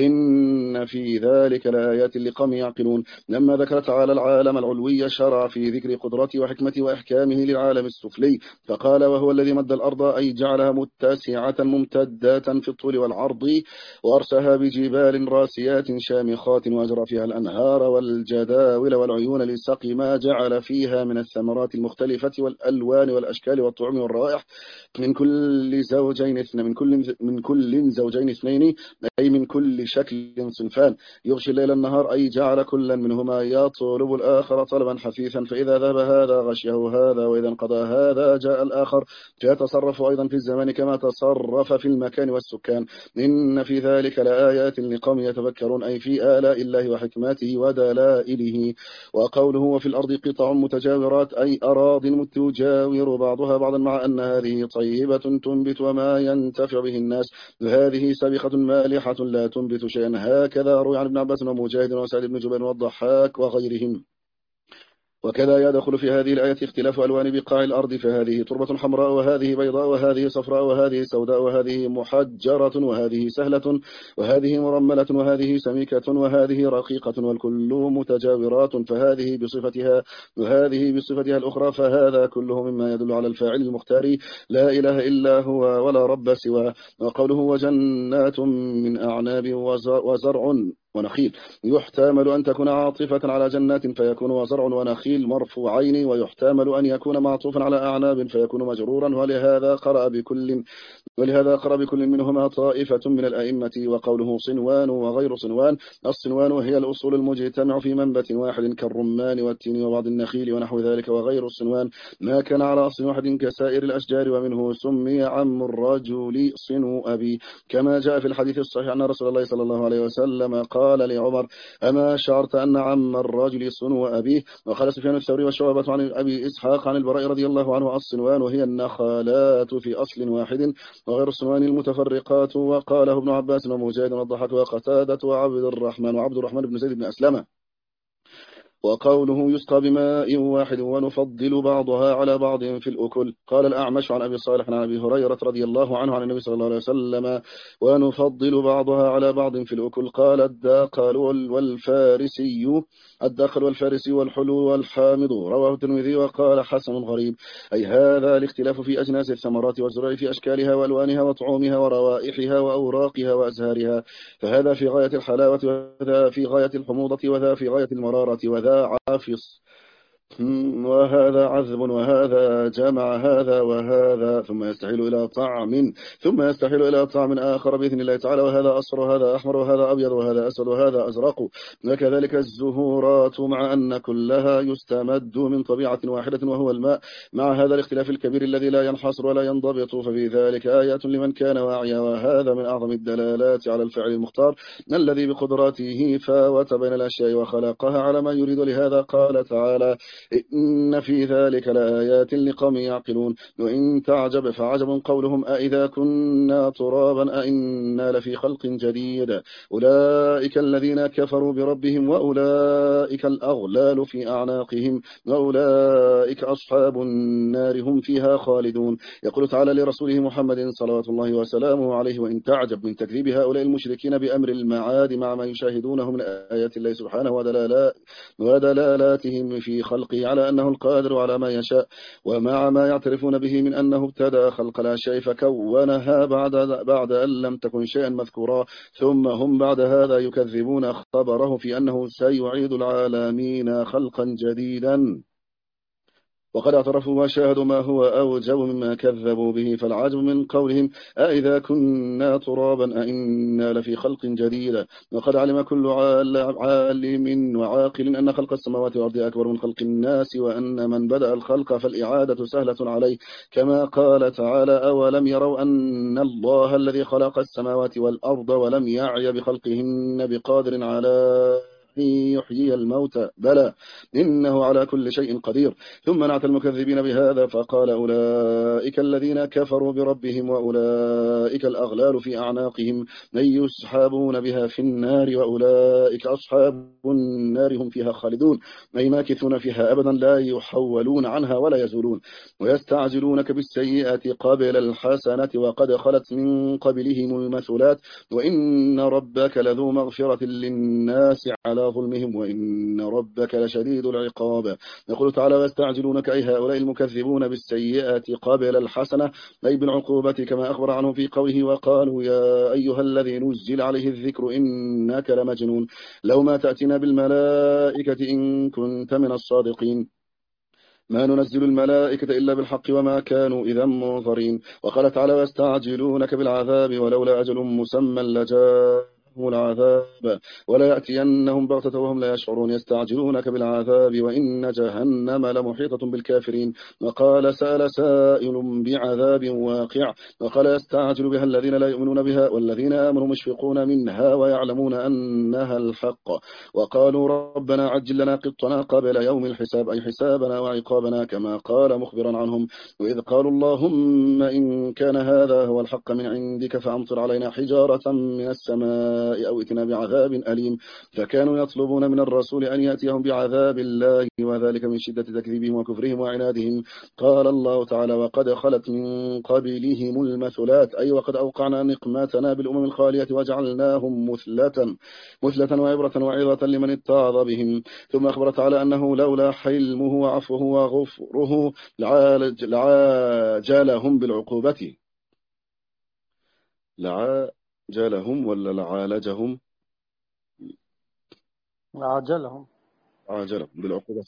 إن في ذلك لآيات لقوم يعقلون. لما ذكر تعالى العالم العلوي شرع في ذكر قدرته وحكمته وإحكامه للعالم السفلي، فقال: وهو الذي مد الأرض، أي جعلها متسعة ممتدة في الطول والعرض، وأرساها بجبال راسيات شامخات، وأجرى فيها الأنهار والجداول والعيون لسقي ما جعل فيها من الثمرات المختلفة والألوان والأشكال والطعم والروائح، من كل زوجين اثنين من كل من كل زوجين اثنين أي من كل شكل صنفان، يغشي الليل النهار، أي جعل كلا منهما يطلب الآخر طلبا حثيثا، فإذا ذهب هذا غشيه هذا، وإذا انقضى هذا جاء الآخر، فيتصرف أيضا في الزمان كما تصرف في المكان والسكان، إن في ذلك لآيات لقوم يتفكرون، أي في آلاء الله وحكمته ودلائله. وقوله: وفي الأرض قطع متجاورات، أي أراض متجاور بعضها بعضا، مع أن هذه طيبة تنبت وما ينتفع به الناس، وهذه سابقة مالحة لا تنبت شيئا، هكذا روي عن ابن عباس ومجاهد وسعيد بن جبير والضحاك وغيرهم. وكذا يدخل في هذه الآية اختلاف ألوان بقاع الأرض، فهذه تربة حمراء وهذه بيضاء وهذه صفراء وهذه سوداء وهذه محجرة وهذه سهلة وهذه مرملة وهذه سميكة وهذه رقيقة، والكل متجاورات، فهذه بصفتها وهذه بصفتها الأخرى، فهذا كله مما يدل على الفاعل المختار لا إله إلا هو ولا رب سواه. وقوله: وجنات من أعناب وزرع ونخيل. يحتمل أن تكون عاطفة على جنات فيكون وزرع ونخيل مرفوعين، ويحتمل أن يكون معطوفا على أعناب فيكون مجرورا، ولهذا قرأ بكل ولهذا قرأ بكل منهما طائفة من الأئمة. وقوله صنوان وغير صنوان، الصنوان هي الأصول المجتمع في منبت واحد كالرمان والتين وبعض النخيل ونحو ذلك، وغير الصنوان ما كان على أصل واحد كسائر الأشجار، ومنه سمي عم الرجل صنو أبي، كما جاء في الحديث الصحيح أن رسول الله صلى الله عليه وسلم قال لعمر: أما شعرت أن عم الرجل صنو أبيه؟ وقال سفيان الثوري وشعبة عن أبي إسحاق عن البراء رضي الله عنه: الصنوان وهي النخالات في أصل واحد، وغير الصنوان المتفرقات. وقاله ابن عباس ومجاهد والضحاك وقتادة وعبد الرحمن وعبد الرحمن بن زيد بن أسلم. وقوله يسقى بماء واحد ونفضل بعضها على بعض في الأكل. قال الأعمش عن أبي صالح عن أبي هريرة رضي الله عنه عن النبي صلى الله عليه وسلم: ونفضل بعضها على بعض في الأكل. قال الداقل والفارسي الداخل والفارسي والحلو والحامض. رواه الترمذي وقال حسن غريب، أي هذا الاختلاف في أجناس الثمرات والزروع، في أشكالها وألوانها وطعومها وروائحها وأوراقها وأزهارها، فهذا في غاية الحلاوة وذا في غاية الحموضة وذا في غاية المرارة وذا عافص وهذا عذب وهذا جمع هذا وهذا، ثم يستحيل إلى طعم ثم يستحيل إلى طعم آخر بإذن الله تعالى، وهذا أصفر وهذا أحمر وهذا أبيض وهذا أسود وهذا أزرق. وكذلك الزهورات، مع أن كلها يستمد من طبيعة واحدة وهو الماء، مع هذا الاختلاف الكبير الذي لا ينحصر ولا ينضبط، ففي ذلك آيات لمن كان واعيا. وهذا من أعظم الدلالات على الفعل المختار الذي بقدرته فاوت بين الأشياء وخلقها على ما يريد. لهذا قال تعالى: إن في ذلك لآيات لقوم يعقلون. وإن تعجب فعجب قولهم: أإذا كنا ترابا أإنا لفي خلق جديد. أولئك الذين كفروا بربهم وأولئك الأغلال في أعناقهم وأولئك أصحاب النار هم فيها خالدون. يقول تعالى لرسوله محمد صلوات الله وسلامه عليه: وإن تعجب من تكذيب هؤلاء المشركين بأمر المعاد مع ما يشاهدونه من آيات الله سبحانه ودلالاتهم في خلقه على أنه القادر على ما يشاء، ومع ما يعترفون به من أنه ابتدأ خلق الأشياء فكونها بعد, بعد أن لم تكن شيئا مذكورا، ثم هم بعد هذا يكذبون خبره في أنه سيعيد العالمين خلقا جديدا، وقد اعترفوا وشاهدوا ما هو أوجب مما كذبوا به. فالعجب من قولهم: أإذا كنا ترابا أإنا لفي خلق جديد. وقد علم كل عالم وعاقل أن خلق السماوات والأرض أكبر من خلق الناس، وأن من بدأ الخلق فالإعادة سهلة عليه، كما قال تعالى: أولم يروا أن الله الذي خلق السماوات والأرض ولم يعي بخلقهن بقادر على يحيي الموتى، بلى إنه على كل شيء قدير. ثم نعت المكذبين بهذا فقال: أولئك الذين كفروا بربهم وأولئك الأغلال في أعناقهم من يسحبون بها في النار وأولئك أصحاب النار هم فيها خالدون، أي ماكثون فيها أبدا لا يحولون عنها ولا يزولون. ويستعجلونك بالسيئة قبل الحسنة وقد خلت من قبلهم المثلات وإن ربك لذو مغفرة للناس على ظلمهم وإن ربك لشديد العقاب. يقول تعالى: ويستعجلونك، أي هؤلاء المكذبون، بالسيئة قبل الحسنة، أي بالعقوبة، كما أخبر عنه في قوله: وقالوا يا أيها الذي نزل عليه الذكر إنك لمجنون، لو ما تأتنا بالملائكة إن كنت من الصادقين، ما ننزل الملائكة إلا بالحق وما كانوا إذا منظرين. وقال تعالى: ويستعجلونك بالعذاب ولولا أجل مسمى لجاء العذاب ولا يأتينهم بغتة وهم لا يشعرون. يستعجلونك بالعذاب وإن جهنم لمحيطة بالكافرين. وقال: سأل سائل بعذاب واقع. وقال: يستعجل بها الذين لا يؤمنون بها والذين آمنوا مشفقون منها ويعلمون أنها الحق، وقالوا ربنا عجل لنا قطنا قبل يوم الحساب، أي حسابنا وعقابنا، كما قال مخبرا عنهم: وإذ قالوا اللهم إن كان هذا هو الحق من عندك فأمطر علينا حجارة من السماء أو ائتنا بعذاب أليم. فكانوا يطلبون من الرسول أن يأتيهم بعذاب الله، وذلك من شدة تكذيبهم وكفرهم وعنادهم. قال الله تعالى: وقد خلت من قبلهم المثلات، أي وقد أوقعنا نقمتنا بالأمم الخالية وجعلناهم مثلة مثلة وعبرة وعظة لمن اتعظ بهم. ثم أخبر تعالى أنه لولا حلمه وعفوه وغفره لعالج لعاجلهم بالعقوبة لعاجلهم ولا لعالجهم عاجلهم عاجلهم بالعقوبة.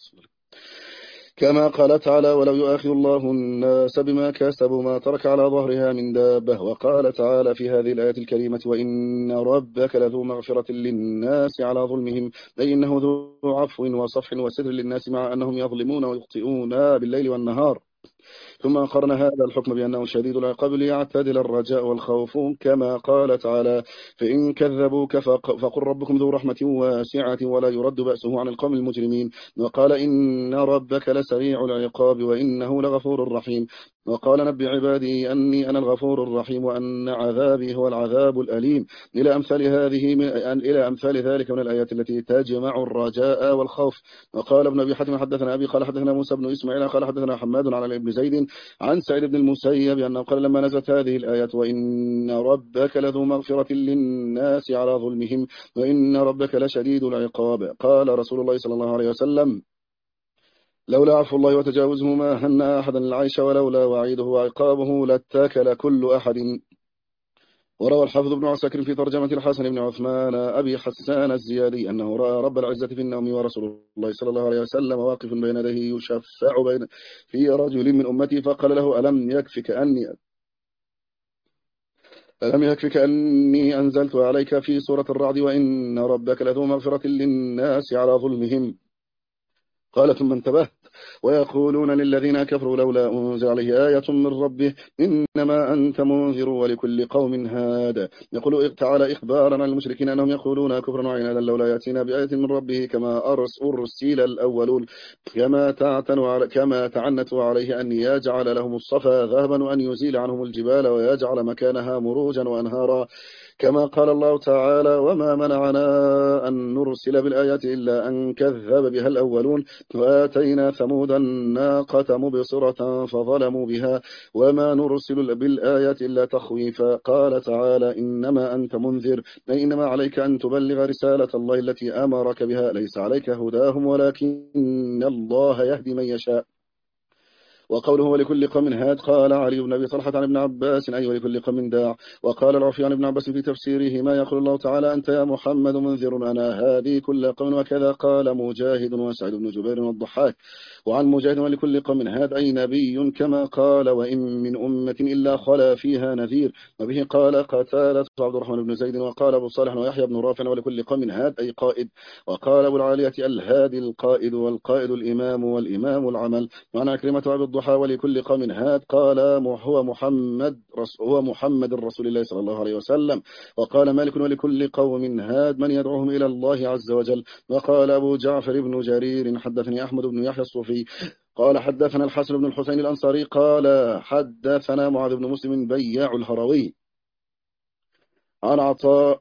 كما قال تعالى ولو يؤاخذ الله الناس بما كسبوا ما ترك على ظهرها من دابة. وقال تعالى في هذه الآية الكريمة وإن ربك لذو مغفرة للناس على ظلمهم أي إنه ذو عفو وصفح وستر للناس مع أنهم يظلمون ويخطئون بالليل والنهار. ثم قرن هذا الحكم بأنه شديد العقاب ليعتدل الرجاء والخوف كما قال تعالى فإن كذبوك فقل ربكم ذو رحمة واسعة ولا يرد بأسه عن القوم المجرمين. وقال إن ربك لسريع العقاب وإنه لغفور رحيم. وقال نبئ عبادي أني أنا الغفور الرحيم وأن عذابي هو العذاب الأليم إلى أمثال هذه إلى أمثال ذلك من الآيات التي تجمع الرجاء والخوف. وقال ابن أبي حاتم حدثنا أبي قال حدثنا موسى بن إسماعيل قال حدثنا حماد على ابن زيد عن سعيد بن المسيب أنه قال لما نزلت هذه الآيات وإن ربك لذو مغفرة للناس على ظلمهم وإن ربك لشديد العقاب قال رسول الله صلى الله عليه وسلم لولا عفو الله وتجاوزه ما هن أحدا العيش ولولا وعيده وعقابه لاتاكل كل أحد. وروى الحافظ بن عساكر في ترجمة الحسن بن عثمان أبي حسان الزيادي أنه رأى رب العزة في النوم ورسول الله صلى الله عليه وسلم واقف بين يديه يشفع بين في رجل من أمتي فقال له ألم يكفك أني ألم يكفك أني أنزلت عليك في سورة الرعد وإن ربك لذو مغفرة للناس على ظلمهم. قال ثم انتبهت ويقولون للذين كفروا لولا أنزل عليه آية من ربه إنما أنت منذر ولكل قوم هاد. يقول تعالى إخبارا عن المشركين أنهم يقولون كفرا وعنادا لولا يأتينا بآية من ربه كما أرسل الأولون كما تعتنوا كما تعنتوا عليه أن يجعل لهم الصفا ذهبا وأن يزيل عنهم الجبال ويجعل مكانها مروجا وأنهارا كما قال الله تعالى وما منعنا أن نرسل بالآيات إلا أن كذب بها الأولون وآتينا ثمود الناقة مبصرة فظلموا بها وما نرسل بالآيات إلا تخويفا. قال تعالى إنما أنت منذر أي إنما عليك أن تبلغ رسالة الله التي أمرك بها ليس عليك هداهم ولكن الله يهدي من يشاء. وقوله ولكل قوم هاد قال علي بن أبي طلحة عن ابن عباس أي ولكل قوم داع. وقال العوفي عن ابن عباس في تفسيره ما يقول الله تعالى أنت يا محمد منذر أنا هادي كل قوم. وكذا قال مجاهد وسعيد بن جبير والضحاك. وعن مجاهد ولكل قوم هاد أي نبي كما قال وإن من أمة إلا خلا فيها نذير. وبه قال قتادة عبد الرحمن بن زيد. وقال أبو صالح ويحيى بن رافع ولكل قوم هاد أي قائد. وقال أبو العالية الهادي القائد والقائد الإمام والإمام العمل. وعن عكرمة أبي الضحى ولكل قوم هاد قال هو محمد هو محمد رسول الله صلى الله عليه وسلم. وقال مالك ولكل قوم هاد من يدعوهم إلى الله عز وجل. وقال أبو جعفر بن جرير حدثني أحمد بن يحيى الصوفي قال حدثنا الحسن بن الحسين الأنصاري قال حدثنا معاذ بن مسلم بياع الهروي عن عطاء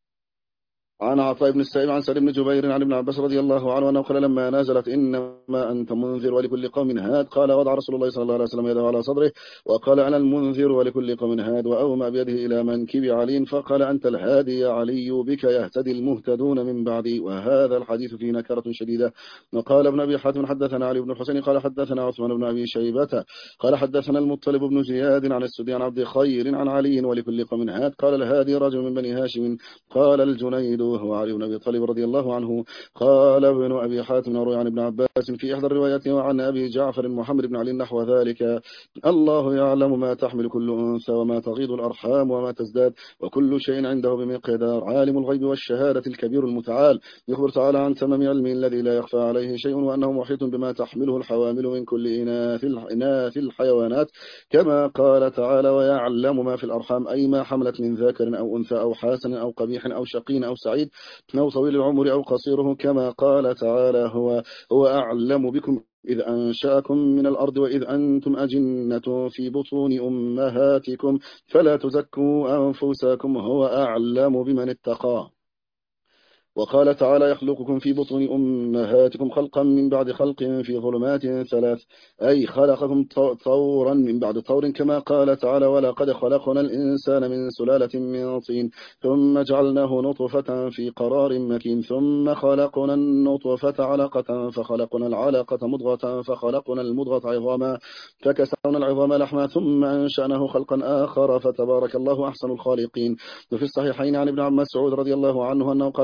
عن عطاء بن السائب عن سالم بن جبير عن ابن عباس رضي الله عنه أنه قال لما نزلت إنما أنت منذر ولكل قوم هاد قال وضع رسول الله صلى الله عليه وسلم يده على صدره وقال أنا المنذر ولكل قوم هاد وأومى بيده إلى منكب علي فقال أنت الهادي يا علي بك يهتدي المهتدون من بعدي. وهذا الحديث فيه نكرة شديدة. وقال ابن أبي حاتم حدثنا علي بن الحسين قال حدثنا عثمان بن أبي شيبة قال حدثنا المطلب بن زياد عن السدي عن عبد خير عن علي ولكل قوم هاد قال الهادي رجل من بني هاشم. قال الجنيد هو علي بن أبي طالب رضي الله عنه. قال ابن أبي حاتم روي عن ابن عباس في إحدى الروايات وعن أبي جعفر محمد بن علي نحو ذلك الله يعلم ما تحمل كل أنثى وما تغيض الأرحام وما تزداد وكل شيء عنده بمقدار عالم الغيب والشهادة الكبير المتعال. يخبر تعالى عن تمام علمه الذي لا يخفى عليه شيء وأنه محيط بما تحمله الحوامل من كل إناث الحيوانات كما قال تعالى ويعلم ما في الأرحام أي ما حملت من ذكر أو أنثى أو حسن أو قبيح أو شقي أو سعيد أو طويل العمر أو قصيره كما قال تعالى هو هو أعلم بكم إذ أنشأكم من الأرض وإذ أنتم أجنة في بطون أمهاتكم فلا تزكوا أنفسكم هو أعلم بمن اتقى. وقال تعالى يخلقكم في بطون أمهاتكم خلقا من بعد خلق في ظلمات ثلاث أي خلقكم طورا من بعد طور كما قال تعالى ولقد خلقنا الإنسان من سلالة من طين ثم جعلناه نطفة في قرار مكين ثم خلقنا النطفة علقة فخلقنا العلقة مضغة فخلقنا المضغة عظاما فكسرنا العظام لحما ثم أنشأناه خلقا آخر فتبارك الله أحسن الخالقين. وفي الصحيحين عن ابن مسعود رضي الله عنه أنه قال قال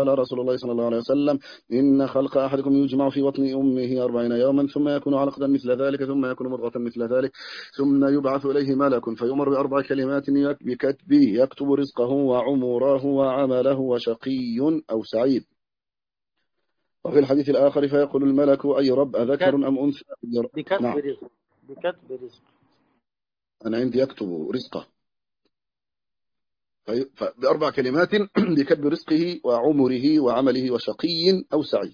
قال رسول الله صلى الله عليه وسلم إن خلق أحدكم يجمع في بطن أمه أربعين يوما ثم يكون علقة مثل ذلك ثم يكون مضغة مثل ذلك ثم يبعث إليه ملك فيؤمر بأربع كلمات بكتب يكتب رزقه وعمره وعمله وشقي أو سعيد. وفي الحديث الآخر فيقول الملك أي رب أذكر أم أنثى؟ بكتب نعم. رزق بكتب رزق أنا عندي يكتب رزقه بأربع كلمات بكتب رزقه وعمره وعمله وشقي أو سعيد.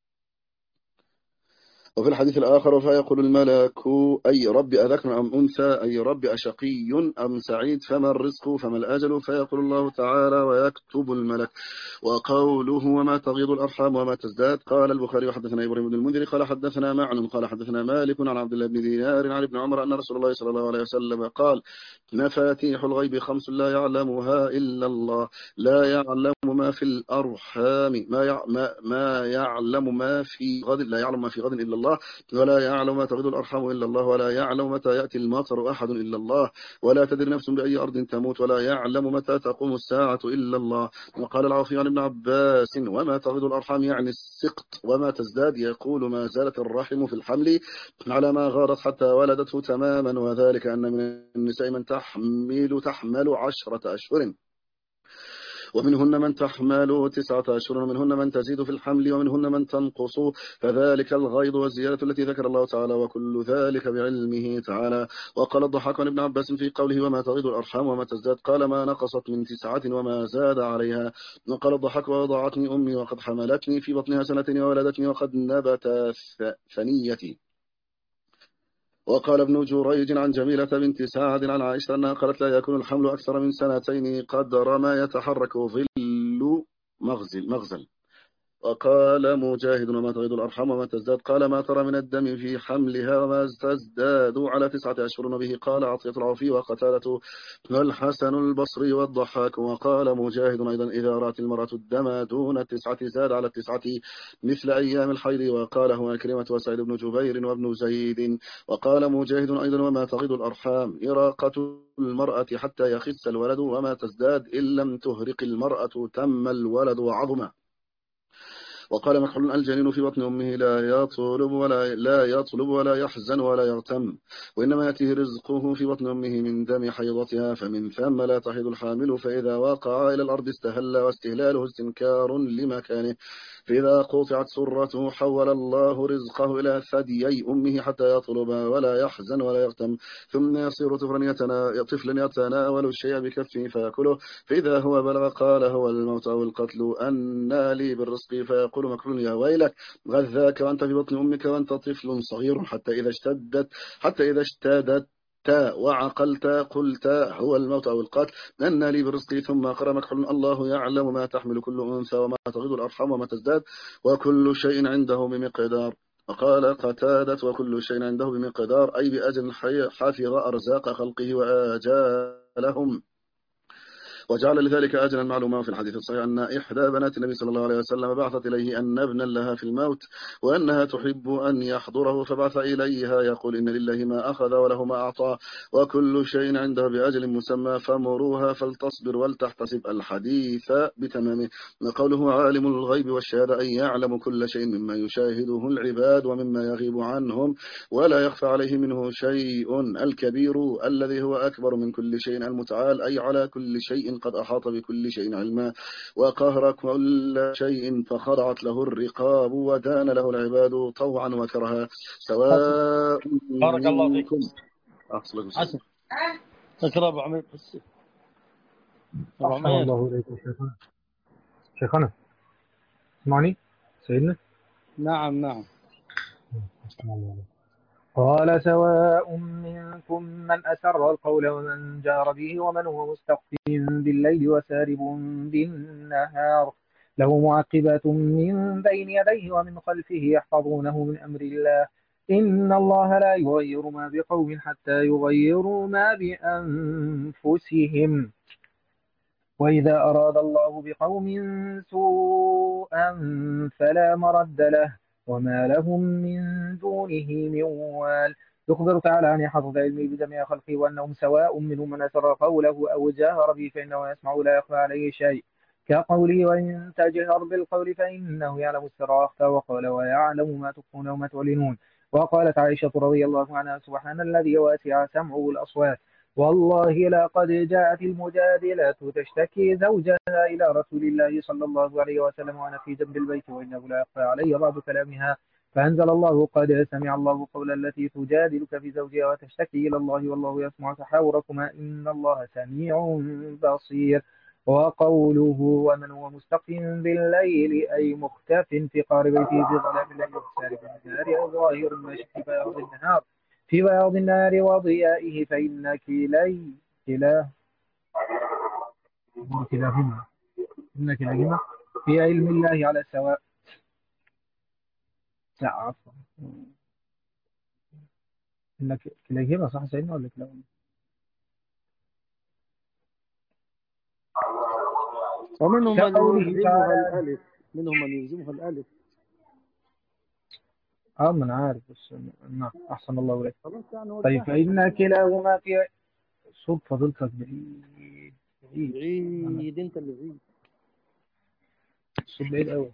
وفي الحديث الآخر فيقول الملك أي رب أذكر أم أنثى أي رب أشقي أم سعيد فما الرزق فما الأجل فيقول الله تعالى ويكتب الملك. وقوله وما تغيض الأرحام وما تزداد. قال البخاري وحدثنا إبراهيم بن المنذر قال حدثنا معن قال حدثنا مالك عن عبد الله بن دينار عن ابن عمر أن رسول الله صلى الله عليه وسلم قال مفاتيح الغيب خمس لا يعلمها إلا الله لا يعلم ما في الأرحام ما, يع... ما... ما يعلم ما في غد لا يعلم ما في غد إلا الله ولا يعلم ما تغيض الأرحام إلا الله ولا يعلم متى يأتي المطر أحد إلا الله ولا تدري نفس بأي أرض تموت ولا يعلم متى تقوم الساعة إلا الله. وقال العوفي عن ابن عباس وما تغيض الأرحام يعني السقط وما تزداد يقول ما زالت الرحم في الحمل على ما غارت حتى ولدته تماما وذلك أن من النساء من تحمل تحمل عشرة أشهر ومنهن من تحمل تسعة أشهر ومنهن من تزيد في الحمل ومنهن من تنقص فذلك الغيض والزيادة التي ذكر الله تعالى وكل ذلك بعلمه تعالى. وقال الضحاك عن ابن عباس في قوله وما تغيض الأرحام وما تزداد قال ما نقصت من تسعة وما زاد عليها. وقال الضحاك ووضعتني أمي وقد حملتني في بطنها سنتين وولدتني وقد نبت ثنيتي. وقال ابن جريج عن جميلة بنت سعد عن عائشة أنها قالت لا يكون الحمل أكثر من سنتين قدر ما يتحرك ظل مغزل, مغزل. وقال مجاهد وما تغيض الأرحام وما تزداد قال ما ترى من الدم في حملها وما تزداد على تسعة أشهر وبه قال عطية العوفي وقتالة والحسن البصري والضحاك. وقال مجاهد أيضا إذا رأت المرأة الدم دون التسعة زاد على التسعة مثل أيام الحيض. وقال هو كلمة وسعيد بن جبير وابن زيد. وقال مجاهد أيضا وما تغيض الأرحام إراقة المرأة حتى يخس الولد وما تزداد إن لم تهرق المرأة تم الولد وعظمه. وقال مكحول الجنين في بطن أمه لا يطلب ولا لا يطلب ولا يحزن ولا يغتم وإنما يأتيه رزقه في بطن أمه من دم حيضتها فمن ثم لا تحيض الحامل فإذا وقع إلى الأرض استهل واستهلاله استنكار لمكانه فإذا قطعت سرته حول الله رزقه إلى ثديي أمه حتى يطلب ولا يحزن ولا يغتم ثم يصير طفلا يتنا... طفلا يتناول الشيء بكفه فيأكله فإذا هو بلغ قال هو الموت أو القتل أن لي بالرزق فيقول مكحول يا ويلك غذاك وأنت في بطن أمك وأنت طفل صغير حتى إذا اشتدت حتى إذا اشتدت وعقلت قلت هو الموت أو القتل أن لي بالرزق. ثم قرأ مكحول الله يعلم ما تحمل كل أنثى وما تغيض الأرحام وما تزداد وكل شيء عنده بمقدار. وقال قتادة وكل شيء عنده بمقدار أي بأجل حافظ أرزاق خلقه وآجالهم وجعل لذلك أجلا معلوما. في الحديث الصحيح أن إحدى بنات النبي صلى الله عليه وسلم بعثت إليه أن ابنا لها في الموت وأنها تحب أن يحضره فبعث إليها يقول إن لله ما أخذ وله ما أعطى وكل شيء عنده بأجل مسمى فمروها فلتصبر ولتحتسب الحديث بتمامه. قوله عالم الغيب والشهادة أي يعلم كل شيء مما يشاهده العباد ومما يغيب عنهم ولا يخفى عليه منه شيء الكبير الذي هو أكبر من كل شيء المتعال أي على كل شيء قد أحاط بكل شيء علما وقهر كل شيء فخضعت له الرقاب ودان له العباد طوعا وكرها سواء بارك الله فيك. منكم. حسن تكرر أبو عمير بس أبو أحسن عمير. الله إليكم شيخنا. شيخنا اسمعني سيدنا. نعم نعم. قال سواء منكم من أسر القول ومن جار به ومن هو مستخف بالليل وسارب بالنهار له معقبات من بين يديه ومن خلفه يحفظونه من أمر الله إن الله لا يغير ما بقوم حتى يغيروا ما بأنفسهم وإذا أراد الله بقوم سوءا فلا مرد له وما لهم من دونه من وال. يخبر تعالى عن حفظ علمه بجميع خلقه وأنهم سواء منهم من أسر قوله أو جاهر به فإنه يسمع لا يخفى عليه شيء كقوله وإن تجهر بالقول فإنه يعلم السر وأخفى، وقال ويعلم ما تخفون وما تعلنون. وقالت عائشة رضي الله عنها سبحان الذي وسع سمعه الأصوات، والله لقد جاءت المجادلة تشتكي زوجها إلى رسول الله صلى الله عليه وسلم وأنا في جنب البيت وإنه لا يخفى علي بعض كلامها، فأنزل الله قد سمع الله قول التي تجادلك في زوجها وتشتكي إلى الله والله يسمع تحاوركما إن الله سميع بصير. وقوله ومن هو مستخف بالليل أي مختف في قار بيته في ظلام الليل وسارب النهار أو ظاهر ماشي في بياض النهار في بياض النهار وضيائه، فإن كلي كلا كلاهما إن كلاهما في علم الله على سواء. لا عفوا، إن كلاهما صح سيدنا ولا كلاهما؟ ومنهم من كقوله يلزمها تعالى الألف منهم من يلزمها الألف. اه من عارف بس نعم أحسن الله إليك. خلاص يعني طيب وضحها. فإن كلاهما في صوت فضيلتك بعيد بعيد أنا بعيد، أنت اللي بعيد. الصوت بعيد أوي.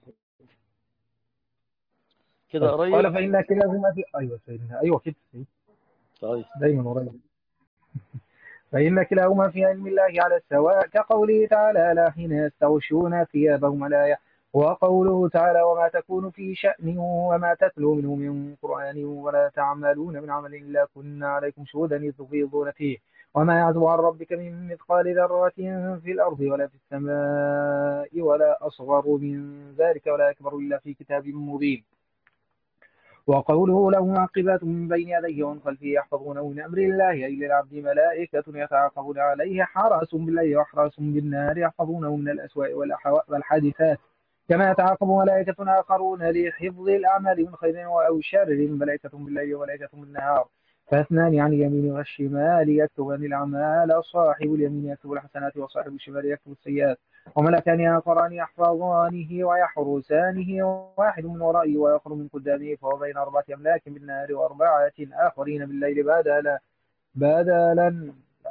كده طيب قريب. قال فإن كلاهما في أيوه سيدنا أيوه كده طيب. دايما قريب. فإن كلاهما في علم الله على السواء كقوله تعالى لا حين يستغشون ثيابهم الآية. وقوله تعالى وما تكون في شأن وما تتلو منه من قرآن ولا تعملون من عمل إلا كنا عليكم شهودا إذ تفيضون فيه وما يعزب عن ربك من مثقال ذرة في الأرض ولا في السماء ولا أصغر من ذلك ولا أكبر إلا في كتاب مبين. وقوله له معقبات من بين يديه ومن خلفه يحفظونه من أمر الله أي للعبد ملائكة يتعاقبون عليه حرس بالليل وحرس بالنهار يحفظونه من الأسواء والحادثات كما يتعاقب ملائكة آخرون لحفظ الأعمال من خير أو شر ملائكة بالليل وملائكة بالنهار فاثنان عن اليمين والشمال يكتبان الأعمال صاحب اليمين يكتب الحسنات وصاحب الشمال يكتب السيئات وملكان آخران يحفظانه ويحرسانه واحد من ورائه وآخر من قدامه فهو بين أربعة أملاك بالنهار وأربعة آخرين بالليل بدلا بدلا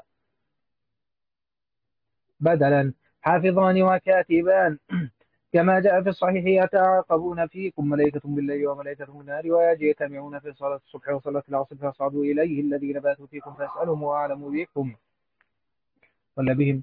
بدلا حافظان وكاتبان كما جاء في الصحيح يتعاقبون فيكم ملائكة بالليل وملائكة بالنهار ويجتمعون في صلاة الصبح وصلاة العصر فيصعدوا إليه الذين باتوا فيكم فاسألهم وأعلم بكم ولا بهم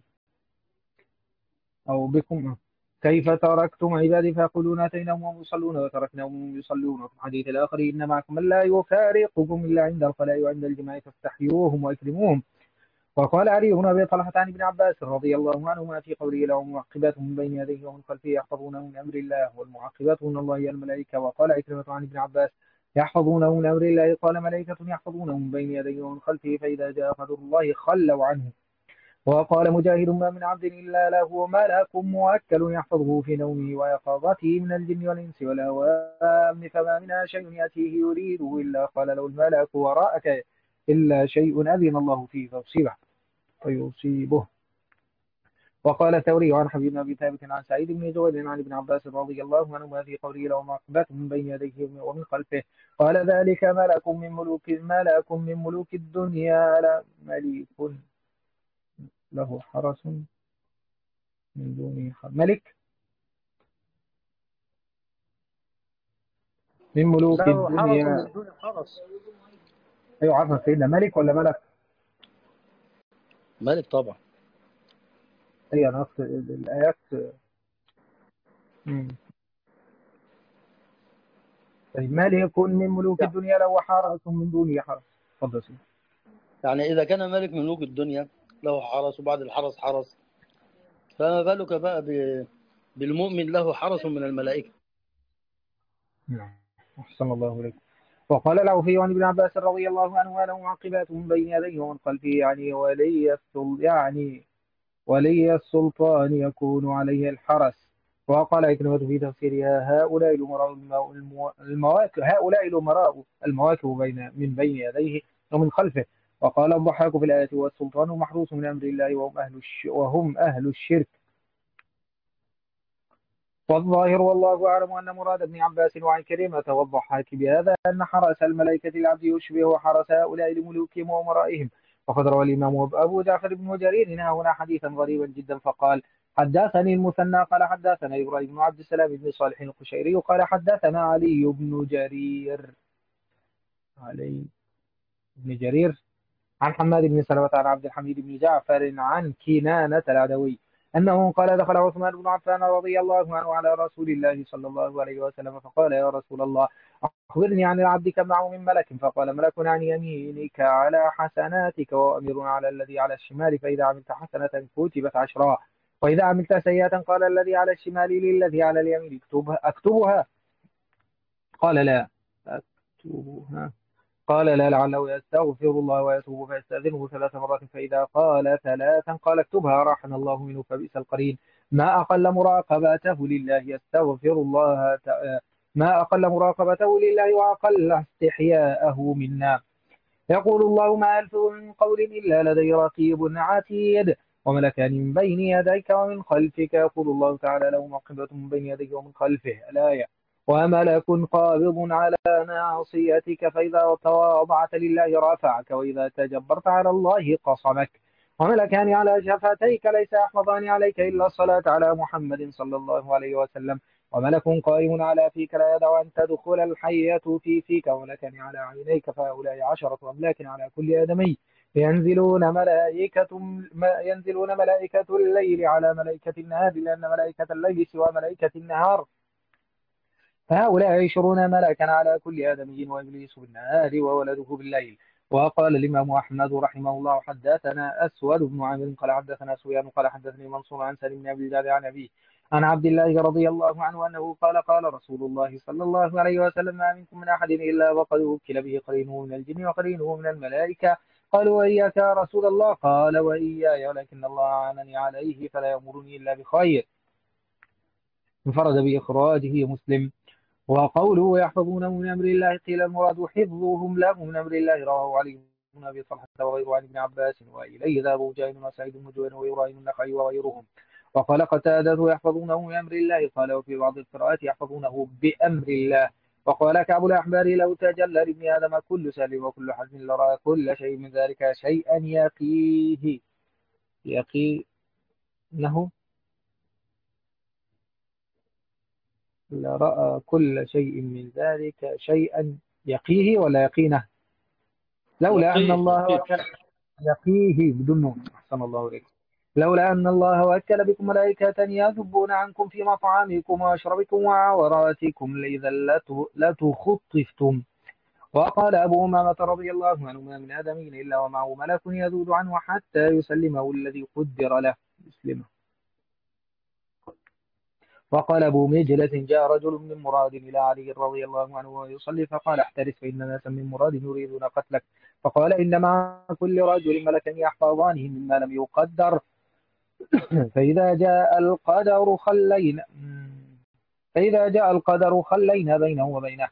أو بكم كيف تركتم عبادي فيقولون أتيناهم وهم يصلون وتركناهم وهم يصلون. وفي الحديث الآخر إن معكم من لا يفارقكم إلا عند الخلاء وعند الجماع فاستحيوهم وأكرموهم. وقال علي بن أبي طلحة عن ابن عباس رضي الله عنهما في قوله له معقبات من بين يديه ومن خلفه يحفظونه من أمر الله والمعقبات من الله هي الملائكة. وقال عكرمة عن ابن عباس يحفظونه من أمر الله قال ملائكة يحفظونه من بين يديه ومن خلفه فإذا جاء قدر الله خلوا عنه. وقال مجاهد ما من عبد إلا له ملك موكل يحفظه في نومه ويقظته من الجن والإنس والهوام فما منها شيء يأتيه يريده إلا قال له الملك وراءك إلا شيء أذن الله فيه فيصيبه فيصيبه. وقال الثوري عن حبيب أبي ثابت عن سعيد بن جبير عن ابن عباس رضي الله عنهما في قوله له معقبات من بين يديه ومن خلفه قال ذلك ملك من ملوك ملك من ملوك الدنيا لا ملك له حرس من دونه حرس ملك من ملوك له حرس الدنيا. من دون حرس. ايوه عارفه سيدنا ملك ولا ملك؟ ملك طبعا. اي انا اقصد الايات. مم. طيب ملك من ملوك الدنيا له حرس من دونه حرس. اتفضل سيدي. يعني إذا كان ملك من ملوك الدنيا له حرس وبعد الحرس حرس، فما بالك بقى ب- بالمؤمن له حرس من الملائكة. نعم احسن الله اليك. وقال له في عن ابن عباس رضي الله عنه له معقبات من بين يديه ومن خلفه يعني ولي السلطان يعني ولي السلطان يكون عليه الحرس. وقال عكرمة في تفسيرها هؤلاء الأمراء المو- المواكب هؤلاء الأمراء المواكب بين من بين يديه ومن خلفه. وقال الضحاك في الآية والسلطان محروس من أمر الله وهم أهل الش وهم أهل الشرك. والظاهر والله أعلم أن مراد ابن عباس وعكرمة والضحاك بهذا أن حرس الملائكة العبد يشبه حرس هؤلاء لملوكهم وأمرائهم. وقد روى الإمام أبو جعفر بن جرير هنا حديثا غريبا جدا فقال حدثني المثنى قال حدثنا إبراهيم بن عبد السلام بن صالح القشيري قال حدثنا علي بن جرير علي بن جرير عن حماد بن سلمة عن عبد الحميد بن جعفر عن كنانة العدوي أنه قال دخل عثمان بن عفان رضي الله عنه على رسول الله صلى الله عليه وسلم فقال يا رسول الله أخبرني عن العبد كم معه من ملك فقال ملك عن يمينك على حسناتك وأمير على الذي على الشمال فإذا عملت حسنة كتبت عشرا وإذا عملت سيئة قال الذي على الشمال للذي على اليمين اكتبها, أكتبها قال لا أكتبها قال لا لعله يستغفر الله ويتوب فيستأذنه ثلاث مرات فإذا قال ثلاثا قال اكتبها راحنا الله منه فبئس القرين ما أقل مراقبته لله يستغفر الله ما أقل مراقبته لله وأقل استحياءه منا يقول الله ما يلفظ من قول إلا لدي رقيب عتيد وملكان من بين يديك ومن خلفك يقول الله تعالى له معقبة من بين يديك ومن خلفه الآية وملك قابض على ناصيتك فإذا تواضعت لله رفعك وإذا تجبرت على الله قصمك وملكان على شفتيك ليس يحفظان عليك إلا الصلاة على محمد صلى الله عليه وسلم وملك قائم على فيك لا يدع أن تدخل الحية في فيك وملكان على عينيك فهؤلاء عشرة أملاك على كل آدمي ينزلون ملائكة ينزلون ملائكة الليل على ملائكة النهار لأن ملائكة الليل سوى ملائكة النهار فهؤلاء عشرون ملكا على كل آدمي وإبليس بالنهار وولده بالليل وقال الإمام أحمد رحمه الله حدثنا أسود بن عامر قال حدثنا سفيان قال حدثني منصور عن سالم بن أبي الجعد عن أبيه عن عبد الله رضي الله عنه أنه قال قال رسول الله صلى الله عليه وسلم ما منكم من أحد إلا وقد وكل به قرينه من الجن وقرينه من الملائكة قالوا وإياك يا رسول الله قال وإياي ولكن الله أعانني عليه فلا يأمرني إلا بخير انفرد بإخراجه مسلم وقوله يحفظونه من أمر الله قيل المراد حفظهم له من أمر الله رواه علي بن أبي طلحة وغيره عن ابن عباس وإليه ذهب مجاهد وسعيد بن جبير وإبراهيم النخعي وغيرهم وقال قتادة يحفظونه من أمر الله قال وفي بعض القراءات يحفظونه بأمر الله وقال كعب الأحبار لو تجلى لابن آدم كل سلم وكل حزم لرأى كل شيء من ذلك شيئا يقيه يقينه لرأى كل شيء من ذلك شيئا يقيه ولا يقينه لولا أن الله وكل يقيه بدون نون أحسن الله إليك لولا أن الله وكل بكم ملائكة يذبون عنكم في مطعمكم ومشربكم وعوراتكم لإذا لتخطفتم وقال أبو أمامة رضي الله عنه ما من آدمين إلا ومعه ملك يذود عنه حتى يسلمه الذي قدر له يسلمه وقال أبو مجلة جاء رجل من مراد إلى علي رضي الله عنه ويصلي فقال احترس فإن ناسا من مراد يريدون قتلك فقال إن مع كل رجل ملكا يحفظانه مما لم يقدر فإذا جاء القدر خلينا فإذا جاء القدر خلينا بينه وبينه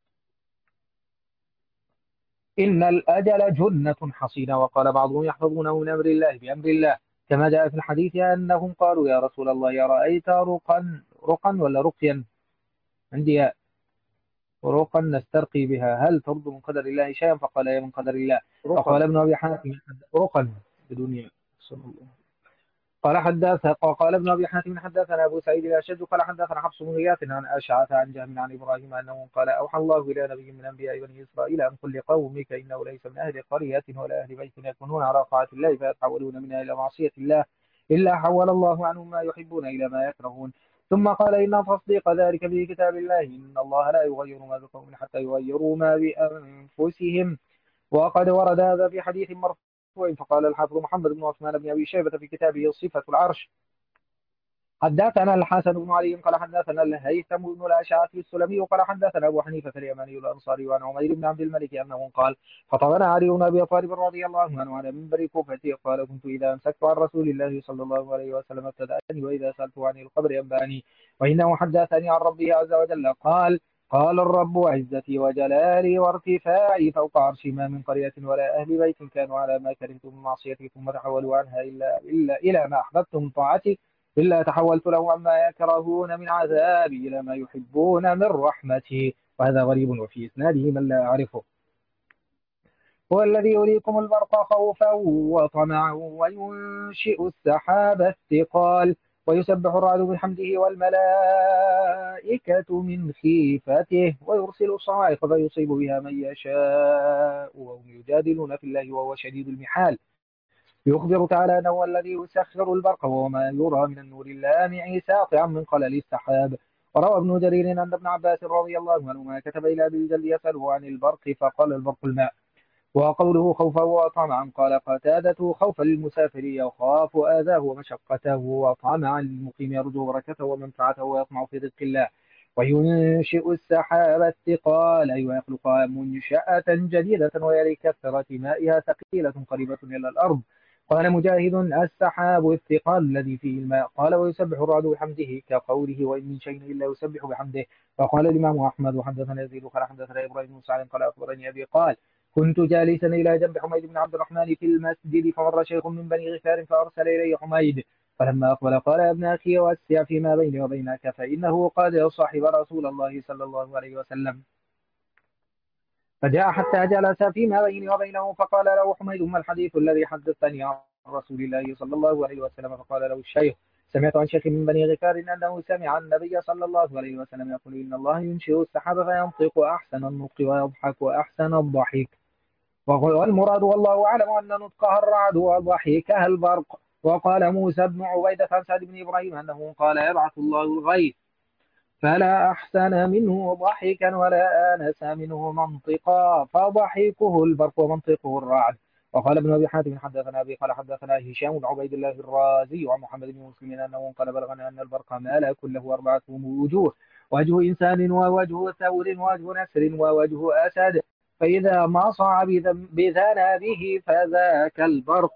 إن الأجل جنة حصينة وقال بعضهم يحفظونه من أمر الله بأمر الله كما جاء في الحديث أنهم قالوا يا رسول الله يا رأيت رقا رقا ولا رقيا عندي رقا نسترقي بها هل ترد من قدر الله شيئا فقال يا من قدر الله فقال ابن أبي حاتم رقا بدون صلى الله قال حدث قال ابن أبي حاتم حدثنا أبو سعيد الأشج قال حدثنا حفص بن غياث عن أشعث عن جهم عن إبراهيم أنه قال أوحى الله إلى نبي من أنبياء بني إسرائيل أن قل لقومك إنه ليس من أهل قرية ولا أهل بيت يكونون على طاعة الله فيتحولون منها إلى معصية الله إلا حول الله عنهم ما يحبون إلى ما يكرهون ثم قال إن تصديق ذلك في كتاب الله إن الله لا يغير ما بقوم حتى يغيروا ما بأنفسهم وقد ورد هذا في حديث مرفوع فقال الحافظ محمد بن عثمان بن أبي شيبة في كتابه صفة العرش حدثنا الحسن بن علي قال حدثنا الهيثم بن الأشعث السلمي قال حدثنا أبو حنيفة اليماني الأنصاري وعن عمير بن عبد الملك أنه قال خطبنا علي بن أبي طالب رضي الله عنه على منبر كوفته قال كنت إذا أمسكت عن رسول الله صلى الله عليه وسلم ابتدأني وإذا سألته عن القبر أنبأني وإنه حدثني عن ربه عز وجل قال قال الرب عزتي وجلالي وارتفاعي فوق عرشي ما من قرية ولا أهل بيت كانوا على ما كرهتم من معصيتي ثم تحولوا عنها إلا, إلا إلى ما أحببتم من طاعتي إلا تحولت له عما يكرهون من عذابي إلى ما يحبون من رحمتي وهذا غريب وفي إسناده من لا أعرفه هو الذي يريكم البرق خوفا وطمعا وينشئ السحاب الثقال ويسبح الرعد بحمده والملائكة من خيفته ويرسل الصواعق فيصيب بها من يشاء وهم يجادلون في الله وهو شديد المحال. يخبر تعالى أنه هو الذي يسخر البرق وما يرى من النور اللامع ساطعا من قلل السحاب. وروى ابن جرير أن ابن عباس رضي الله عنهما كتب إلى أبي الجلد يسأله عن البرق فقال البرق الماء. وقوله خوفا وطمعا قال قتادة خوفا للمسافر يخاف آذاه ومشقته وطمعا للمقيم يرجو بركته ومنفعته ويطمع في رزق الله. وينشئ السحاب الثقال أي ويخلقها منشأة جديدة ويلي كثرة مائها ثقيلة قريبة إلى الأرض. قال مجاهد السحاب الثقال الذي فيه الماء. قال ويسبح الرعد بحمده كقوله وإن من شيء إلا يسبح بحمده. فقال الإمام أحمد وحدثنا يزيد قال حدثنا إبراهيم بن سعد قال أخبرني أبي قال كنت جالسا إلى جنب حميد بن عبد الرحمن في المسجد فمر شيخ من بني غفار فأرسل إلي حميد فلما أقبل قال يا ابن أخي وسع فيما بيني وبينك فإنه قد صاحب رسول الله صلى الله عليه وسلم. فجاء حتى جلس فيما بيني وبينه فقال له حميد ما الحديث الذي حدثني عن رسول الله صلى الله عليه وسلم. فقال له الشيخ سمعت عن شيخ من بني غفار أنه سمع النبي صلى الله عليه وسلم يقول إن الله ينشئ السحاب فينطق أحسن النطق ويضحك أحسن الضحك. والمراد والله أعلم أن نطقها الرعد وضحكها البرق. وقال موسى بن عبيدة عن سعد بن إبراهيم أنه قال يبعث الله الغيث فلا أحسن منه ضحكا ولا آنس منه منطقا فضحكه البرق ومنطقه الرعد. وقال ابن أبي حاتم حدثنا أبي قال حدثنا هشام بن عبيد الله الرازي وعن محمد بن مسلم أنه قال بلغنا أن البرق مال كله أربعة وجوه وجه إنسان ووجه ثور ووجه نسر ووجه أسد فإذا ما صاع بذنبه فذاك البرق.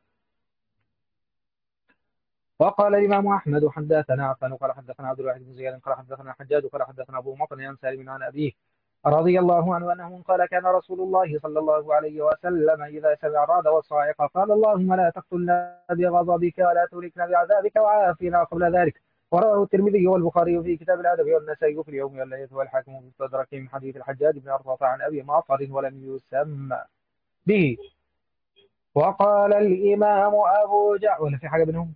وقال الإمام أحمد حدثنا عفان قال حدثنا عبد الواحد بن زياد قال حدثنا حجاج قال حدثنا أبو مطر عن سالم عن أبيه رضي الله عنه أنه قال كان رسول الله صلى الله عليه وسلم إذا سمع الرعد والصاعقة قال اللهم لا تقتلنا بغضبك ولا تهلكنا بعذابك وعافنا قبل ذلك. ورواه الترمذي والبخاري في كتاب الأدب والنسائي في اليوم والليلة والحاكم في المستدرك من حديث الحجاج بن أرطاة عن أبي مطر ولم يسمى به. وقال الإمام أبو جعفر ولا في حاجة بينهم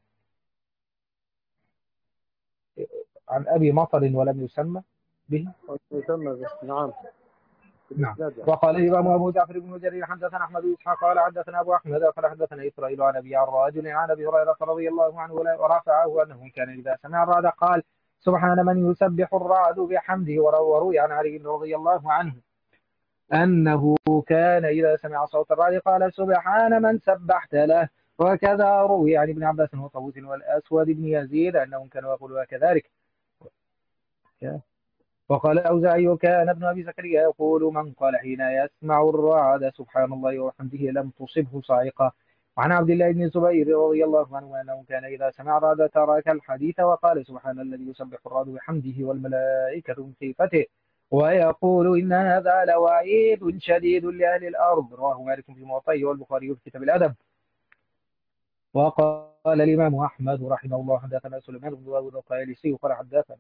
عن أبي مطر ولم يسمى به. يسمى به نعم. نعم. وقال الإمام أبو جعفر بن جرير حدثنا أحمد بن إسحاق قال حدثنا أبو أحمد قال حدثنا إسرائيل عن أبي عن رجل عن أبي هريرة رضي الله عنه ورفعه أنه كان إذا سمع الرعد قال سبحان من يسبح الرعد بحمده. وروي عن علي رضي الله عنه أنه كان إذا سمع صوت الرعد قال سبحان من سبحت له. وكذا روي عن ابن عباس وطاووس والأسود بن يزيد أنهم كانوا يقولون كذلك. وقال الأوزاعي كان ابن أبي زكريا يقول من قال حين يسمع الرعد سبحان الله وبحمده لم تصبه صاعقة. وعن عبد الله بن الزبير رضي الله عنه أنه كان إذا سمع الرعد ترك الحديث وقال سبحان الذي يسبح الرعد بحمده والملائكة من خيفته ويقول إن هذا لوعيد شديد لأهل الأرض. رواه مالك في موطئه والبخاري في كتاب الأدب. وقال الإمام أحمد رحمه الله حدثنا سليمان بن داود الطيالسي قال حدثنا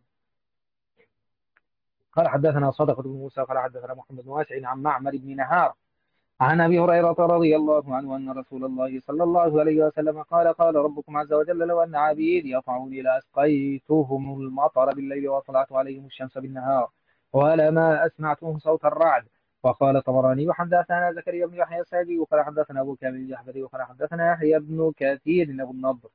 قال حدثنا صدقة بن موسى قال حدثنا محمد بن واسع عن معمر بن نهار عن أبي هريرة رضي الله عنه أن رسول الله صلى الله عليه وسلم قال قال ربكم عز وجل لو أن عبيدي يطعوني لأسقيتهم المطر بالليل وطلعت عليهم الشمس بالنهار ولما أسمعتهم صوت الرعد. وقال طبراني وحدثنا زكريا بن يحيى السعدي وقال حدثنا أبو كامل الجحدري وقال حدثنا يحيى بن كثير أبو النضر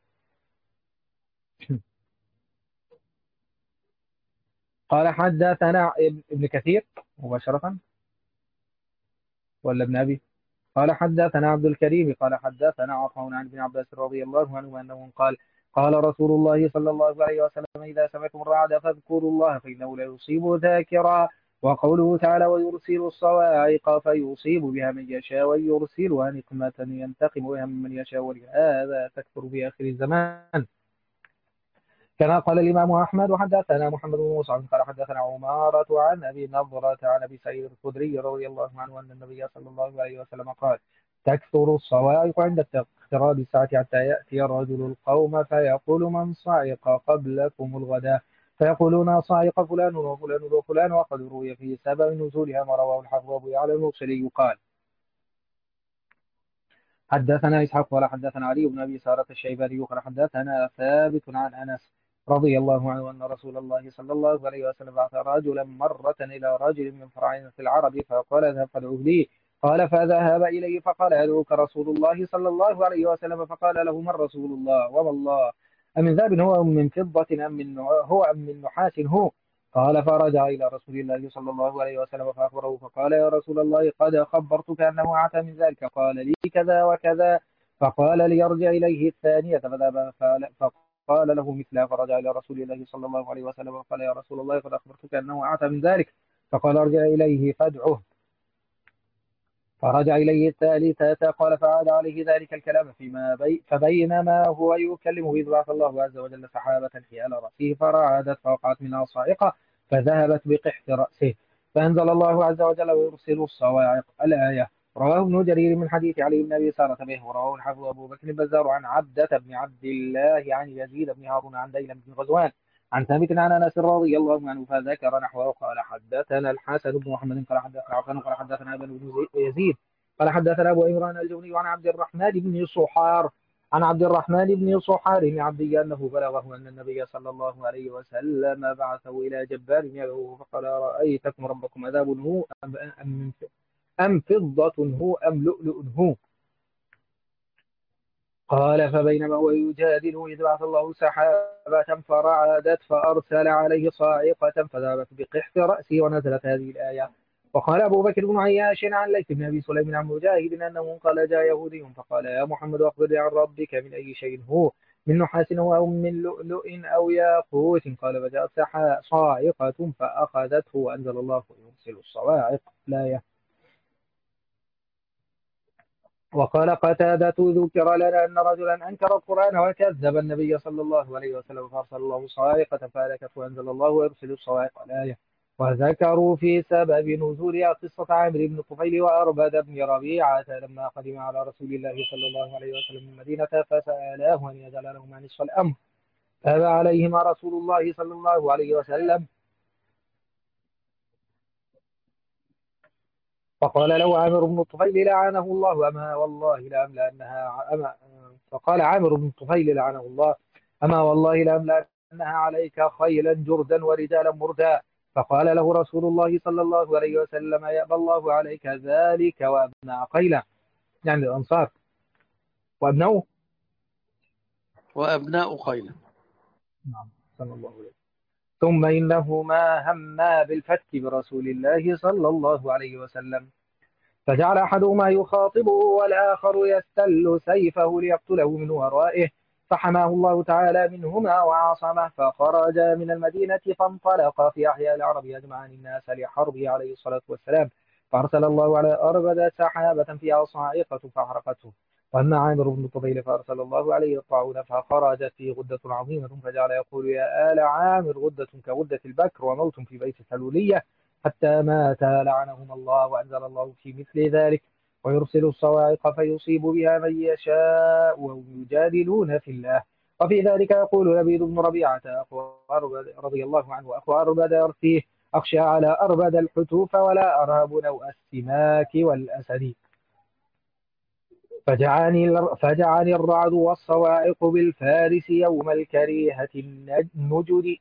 قال حدثنا ابن كثير مباشرة ولا ابن أبي قال حدثنا عبد الكريم قال حدثنا عطاء عن ابن عباس رضي الله عنه أنه قال قال رسول الله صلى الله عليه وسلم إذا سمعتم الرعد فاذكروا الله فإنه لا يصيب ذاكرا. وقوله تعالى ويرسل الصواعق فيصيب بها من يشاء ويرسلها نقمة ينتقم بها من يشاء ولهذا تكثر في آخر الزمان. كما قال الإمام أحمد وحدثنا محمد بن مصعب قال حدثنا عمارة عن أبي نضرة عن أبي سعيد الخدري رضي الله عنه أن النبي صلى الله عليه وسلم قال تكثر الصواعق عند اقتراب الساعة حتى يأتي رجل القوم فيقول من صعق قبلكم الغداء فيقولون صعق فلان وفلان وفلان. وقد روي في سبب نزولها ما رواه الحافظ أبو يعلى الموصلي قال حدثنا إسحاق قال حدثنا علي بن أبي سارة الشيباني قال حدثنا ثابت عن أنس رضي الله عنه أن رسول الله صلى الله عليه وسلم بعث رجلا مرة إلى رجل من فرعين في العرب فقال اذهب فادعوه لي. قال فذهب إليه فقال يدعوك رسول الله صلى الله عليه وسلم. فقال له من رسول الله وما الله أمن ذهب هو أم من فضة أم من هو أم من نحاس هو. قال فرجع إلى رسول الله صلى الله عليه وسلم فأخبره فقال يا رسول الله قد خبرتك أنه أعتى من ذلك قال لي كذا وكذا. فقال ليرجع إليه الثانية فذهب فقال له مثلها فرجع إلى رسول الله صلى الله عليه وسلم وقال يا رسول الله قد أخبرتك أنه أعتى من ذلك فقال ارجع إليه فادعه. فرجع إليه الثالثة قال فعاد عليه ذلك الكلام فيما بي فبينما هو يكلمه إذ بعث الله عز وجل سحابة حيال رأسه فرعدت فوقعت منها صاعقة فذهبت بقحط رأسه فأنزل الله عز وجل ويرسل الصواعق الآية. رواه ابن جرير من حديث علي بن أبي سارة به ورواه الحافظ أبو بكر البزار عن عبدة بن عبد الله عن يزيد بن هارون عن ديلم بن غزوان عن ثابت عن أنس رضي الله عنه فذكر نحوه قال حدثنا الحسن بن محمد قال حدثنا عفان قال حدثنا بن يزيد قال حدثنا أبو عمران الجوني عن عبد الرحمن بن صحار عن عبد الرحمن بن صحار بن عبدي أنه بلغه أن النبي صلى الله عليه وسلم بعثه إلى جبار يدعوه فقال رأيتكم ربكم عذاب هو أم, أم, أم فضة هو أم لؤلؤ هو. قال فبينما هو يجادله إذ بعث الله سحابة فرعدت فأرسل عليه صاعقة فذهبت بقحط رأسه ونزلت هذه الآية. وقال أبو بكر بن عياش عن ليث بن أبي سليم عن مجاهد أنه قال جاء يهودي فقال يا محمد أخبرني عن ربك من أي شيء هو من نحاس أو من لؤلؤ أو ياقوت قال فجاءت صاعقة فأخذته وأنزل الله يرسل الصواعق الآية. وقال قتادة ذكر لنا أن رجلا أنكر القرآن وكذب النبي صلى الله عليه وسلم فأرسل الله صواعق فهلكت وأنزل الله ويرسل الصواعق الآية. وذكروا في سبب نزولها قصة عامر بن الطفيل وأربد بن ربيعة لما قدم على رسول الله صلى الله عليه وسلم من المدينة فسألاه أن يجعل لهما نصف الأمر فأبى عليهما رسول الله صلى الله عليه وسلم فقال له عامر بن الطفيل لعنه الله أما والله لأملأنها أما فقال عامر بن الطفيل لعنه الله أما والله لأملأنها عليك خيلا جردا ورجالا مردا. فقال له رسول الله صلى الله عليه وسلم يأبى الله عليك ذلك وأبناء قيلة يعني الأنصار وأبناؤه وأبناء قيلة. نعم صلى الله عليه وسلم. ثم إنهما هما بالفتك برسول الله صلى الله عليه وسلم فجعل أحدهما يخاطبه والآخر يستل سيفه ليقتله من ورائه فحماه الله تعالى منهما وعاصمه فخرج من المدينة فانطلق في أحياء العرب يجمعان الناس لحربه عليه الصلاة والسلام فأرسل الله على أربد سحابة فيها صاعقة فأحرقته. وأما عامر بن الطفيل فأرسل الله عليه الطاعون فخرجت فيه غدة عظيمة فجعل يقول يا آل عامر غدة كغدة البكر وموت في بيت سلولية حتى مات لعنهم الله وأنزل الله في مثل ذلك ويرسل الصواعق فيصيب بها من يشاء ويجادلون في الله. وفي ذلك يقول لبيد بن ربيعة أخو أربد رضي الله عنه أخو أربد أرثيه أخشى على أربد الحتوف ولا أرهب نوء السماك والأسد فجعاني فجعاني الرعد والصواعق بالفارس يوم الكريهة النجد.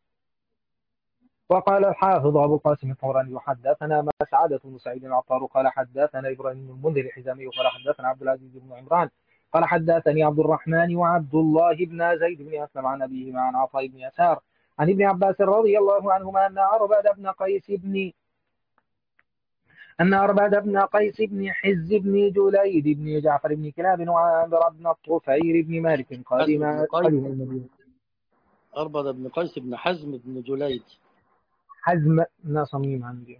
وقال الحافظ أبو القاسم الطبراني حدثنا مسعدة بن سعيد العطار قال حدثنا إبراهيم بن المنذر الحزامي قال حدثنا عبد العزيز بن عمران قال حدثني عبد الرحمن وعبد الله بن زيد بن أسلم عن أبيه عن عطاء بن يسار عن ابن عباس رضي الله عنهما أن أربد بن قيس بن أن أربد بن قيس بن حز بن جليد بن جعفر بن كلاب وعامر بن الطفيل بن مالك قدم قدم المدينة. أربد بن قيس بن حزم بن جليد حزم صميم عندي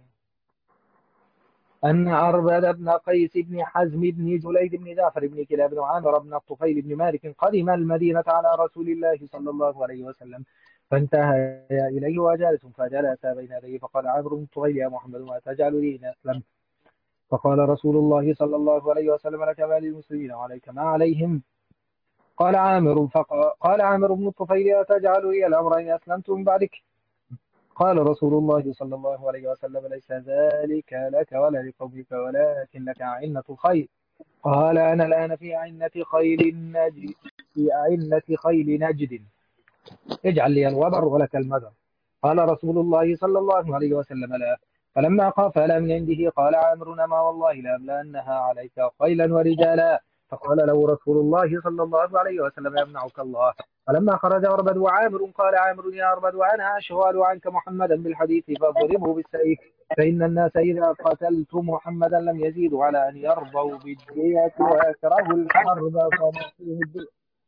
أن أربد بن قيس بن حزم بن جليد بن جعفر بن كلاب وعامر بن الطفيل بن مالك قدم المدينة على رسول الله صلى الله عليه وسلم فانتهى إليه وجالس فجلس بين يديه فقال عامر بن الطفيل يا محمد ما تجعل لي إن أسلم فقال رسول الله صلى الله عليه وسلم لك ما للمسلمين وعليك ما عليهم. قال عامر فقال عامر بن الطفيل أتجعل لي الأمر إن أسلمت من بعدك قال رسول الله صلى الله عليه وسلم ليس ذلك لك ولا لقومك ولكن لك عنة الخير قال أنا الآن في أعنة خيل نجد في أعنة خيل نجد اجعل لي الوبر ولك المدر. قال رسول الله صلى الله عليه وسلم لا. فلما قافل من عنده قال عامر ما والله لأملأنها عليك خيلا ورجالا. فقال له رسول الله صلى الله عليه وسلم يمنعك الله. فلما خرج أربد وعامر قال عامر يا أربد وأنا أشغل عنك محمدا بالحديث فاضربه بالسيف فإن الناس إذا قتلت محمدا لم يزيدوا على أن يرضوا بالدية ويكرهوا الحرب فنعطيهم الدية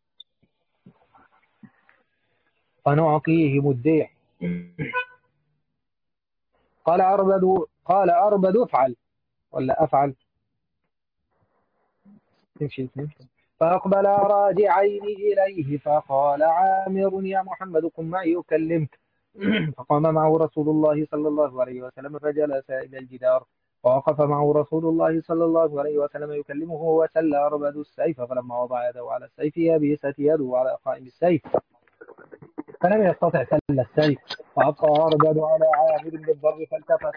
فنعطيهم الدية. قال أربد قال أربد افعل ولا أفعل تمشي تمشي. فأقبل راجعين إليه فقال عامر يا محمد قم معي أكلمك. فقام معه رسول الله صلى الله عليه وسلم فجلس إلى الجدار ووقف معه رسول الله صلى الله عليه وسلم يكلمه وسل أربد السيف فلما وضع يده على السيف يبست يده على قائم السيف فلم يستطع سل السيف فأبقى أربد على عامر بالضرب فالتفت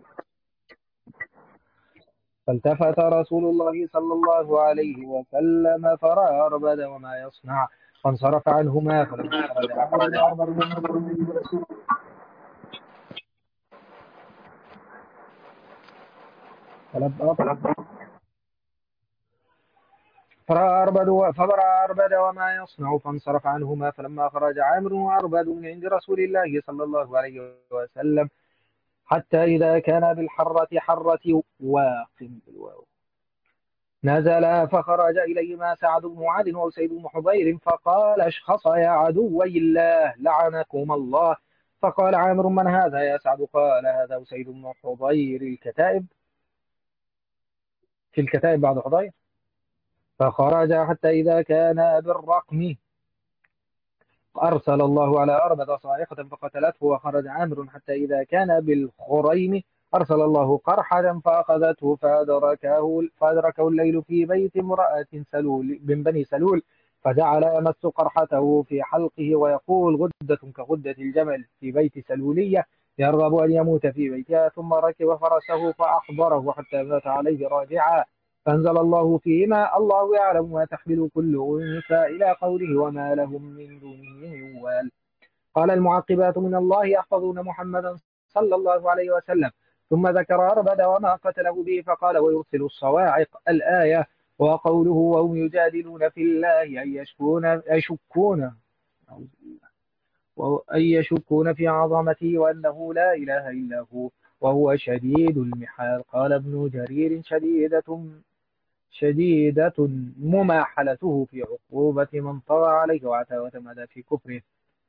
فالتفت رسول الله صلى الله عليه وسلم فرأى أربد وما يصنع فانصرف عنهما فلما خرج عامر وأربد من فرأى أربد فبرأ أربد وما يصنع فانصرف عنهما فلما خرج عامر وأربد من عند رسول الله صلى الله عليه وسلم حتى إذا كان بالحرة حرة واقم بالواو نزل فخرج إليهما سعد بن معاذ وأسيد بن حضير فقال اشخصا يا عدوي الله لعنكم الله. فقال عامر من هذا يا سعد؟ قال هذا أسيد بن حضير الكتائب في الكتائب بعد حضير. فخرج حتى إذا كان بالرقم أرسل الله على أربد صاعقة فقتلته وخرج عامر حتى إذا كان بالخريم أرسل الله قرحة فأخذته فأدركه, فأدركه الليل في بيت امرأة سلول من بني سلول فجعل يمس قرحته في حلقه ويقول غدة كغدة الجمل في بيت سلولية يرغب أن يموت في بيتها ثم ركب فرسه فأحضره حتى مات عليه راجعا فأنزل الله فيهما الله يعلم ما تحمل كل أنثى إلى قوله وما لهم من دونه من وال. قال المعقبات من الله يحفظون محمدا صلى الله عليه وسلم ثم ذكر أربد وما قتله به فقال ويرسل الصواعق الآية وقوله وهم يجادلون في الله أن يشكون يشكون أن يشكون في عظمته وأنه لا إله إلا هو وهو شديد المحال. قال ابن جرير شديدة شديدة مماحلته في عقوبة من طغى عليه وعتى وتمادى في كفره.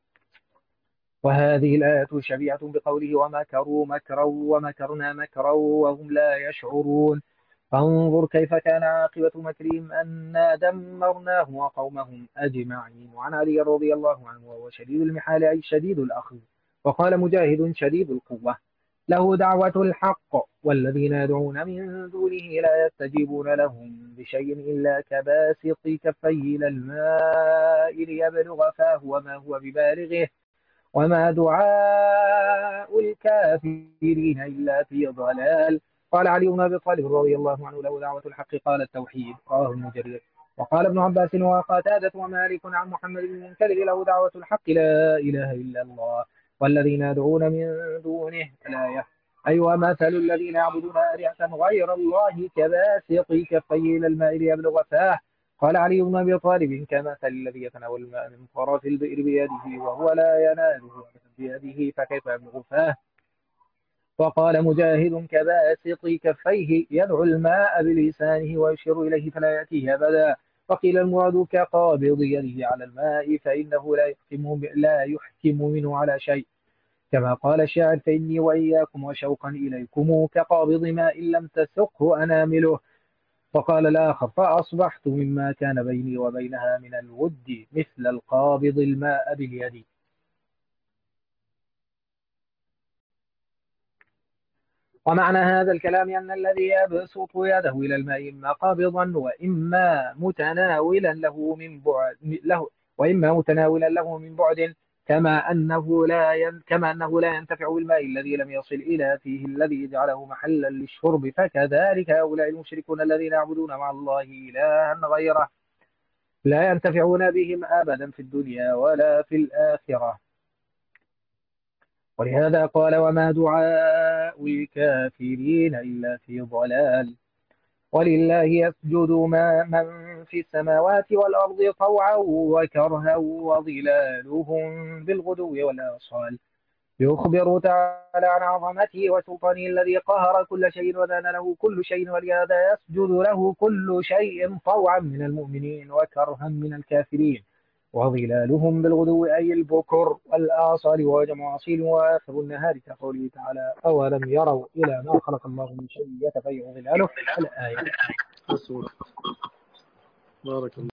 وهذه الآية شبيهة بقوله ومكروا مكرا ومكرنا مكرا وهم لا يشعرون فانظر كيف كان عاقبة مكرهم أنا دمرناهم وقومهم أجمعين. وعن علي رضي الله عنه وهو شديد المحال أي شديد الأخذ. وقال مجاهد شديد القوة له دعوة الحق والذين يدعون من دونه لا يستجيبون لهم بشيء إلا كباسط كفيه إلى الماء ليبلغ فاه وما هو ببالغه وما دعاء الكافرين إلا في ضلال. قال علي بن أبي طالب رضي الله عنه له دعوة الحق قال التوحيد رواه ابن جرير. وقال ابن عباس وقتادة ومالك عن محمد بن المنكدر له دعوة الحق لا إله إلا الله والذين يدعون من دونه الآية أي ومثل الذين يعبدون آلهة غير الله كباسط كفيه إلى الماء ليبلغ فاه. قال علي بن أبي طالب كمثل الذي يتناول الماء من طرف البئر بيده وهو لا يناله بيده فكيف يبلغ فاه. وقال مجاهد كباسط كفيه يدعو الماء بلسانه ويشير إليه فلا يأتيه أبدا. وقيل المراد كقابض يده على الماء فإنه لا يحكم لا يحكم منه على شيء كما قال الشاعر فإني وإياكم وشوقا إليكم كقابض ماء لم تسقه أنامله. وقال الآخر فأصبحت مما كان بيني وبينها من الود مثل القابض الماء باليد. ومعنى هذا الكلام أن الذي يبسط يده إلى الماء إما قابضا وإما متناولا له من بعد له وإما متناولا له من بعد كما أنه لا ين... كما أنه لا ينتفع بالماء الذي لم يصل إلى فيه الذي جعله محلا للشرب، فكذلك هؤلاء المشركون الذين يعبدون مع الله إلها غيره لا ينتفعون بهم أبدا في الدنيا ولا في الآخرة. ولهذا قال: وما دعاء الكافرين إلا في ضلال. ولله يسجد ما من في السماوات والأرض طوعا وكرها وظلالهم بالغدو والآصال، يخبر تعالى عن عظمته وسلطانه الذي قهر كل شيء وذان له كل شيء، ولهذا يسجد له كل شيء طوعا من المؤمنين وكرها من الكافرين. وظلالهم بالغدو أي البكر والآصال، وجمع أصيل وآخر النهار، كقوله تعالى: أولم يروا إلى ما خلق الله من شيء يتفيأ ظلاله الآية. بارك الله.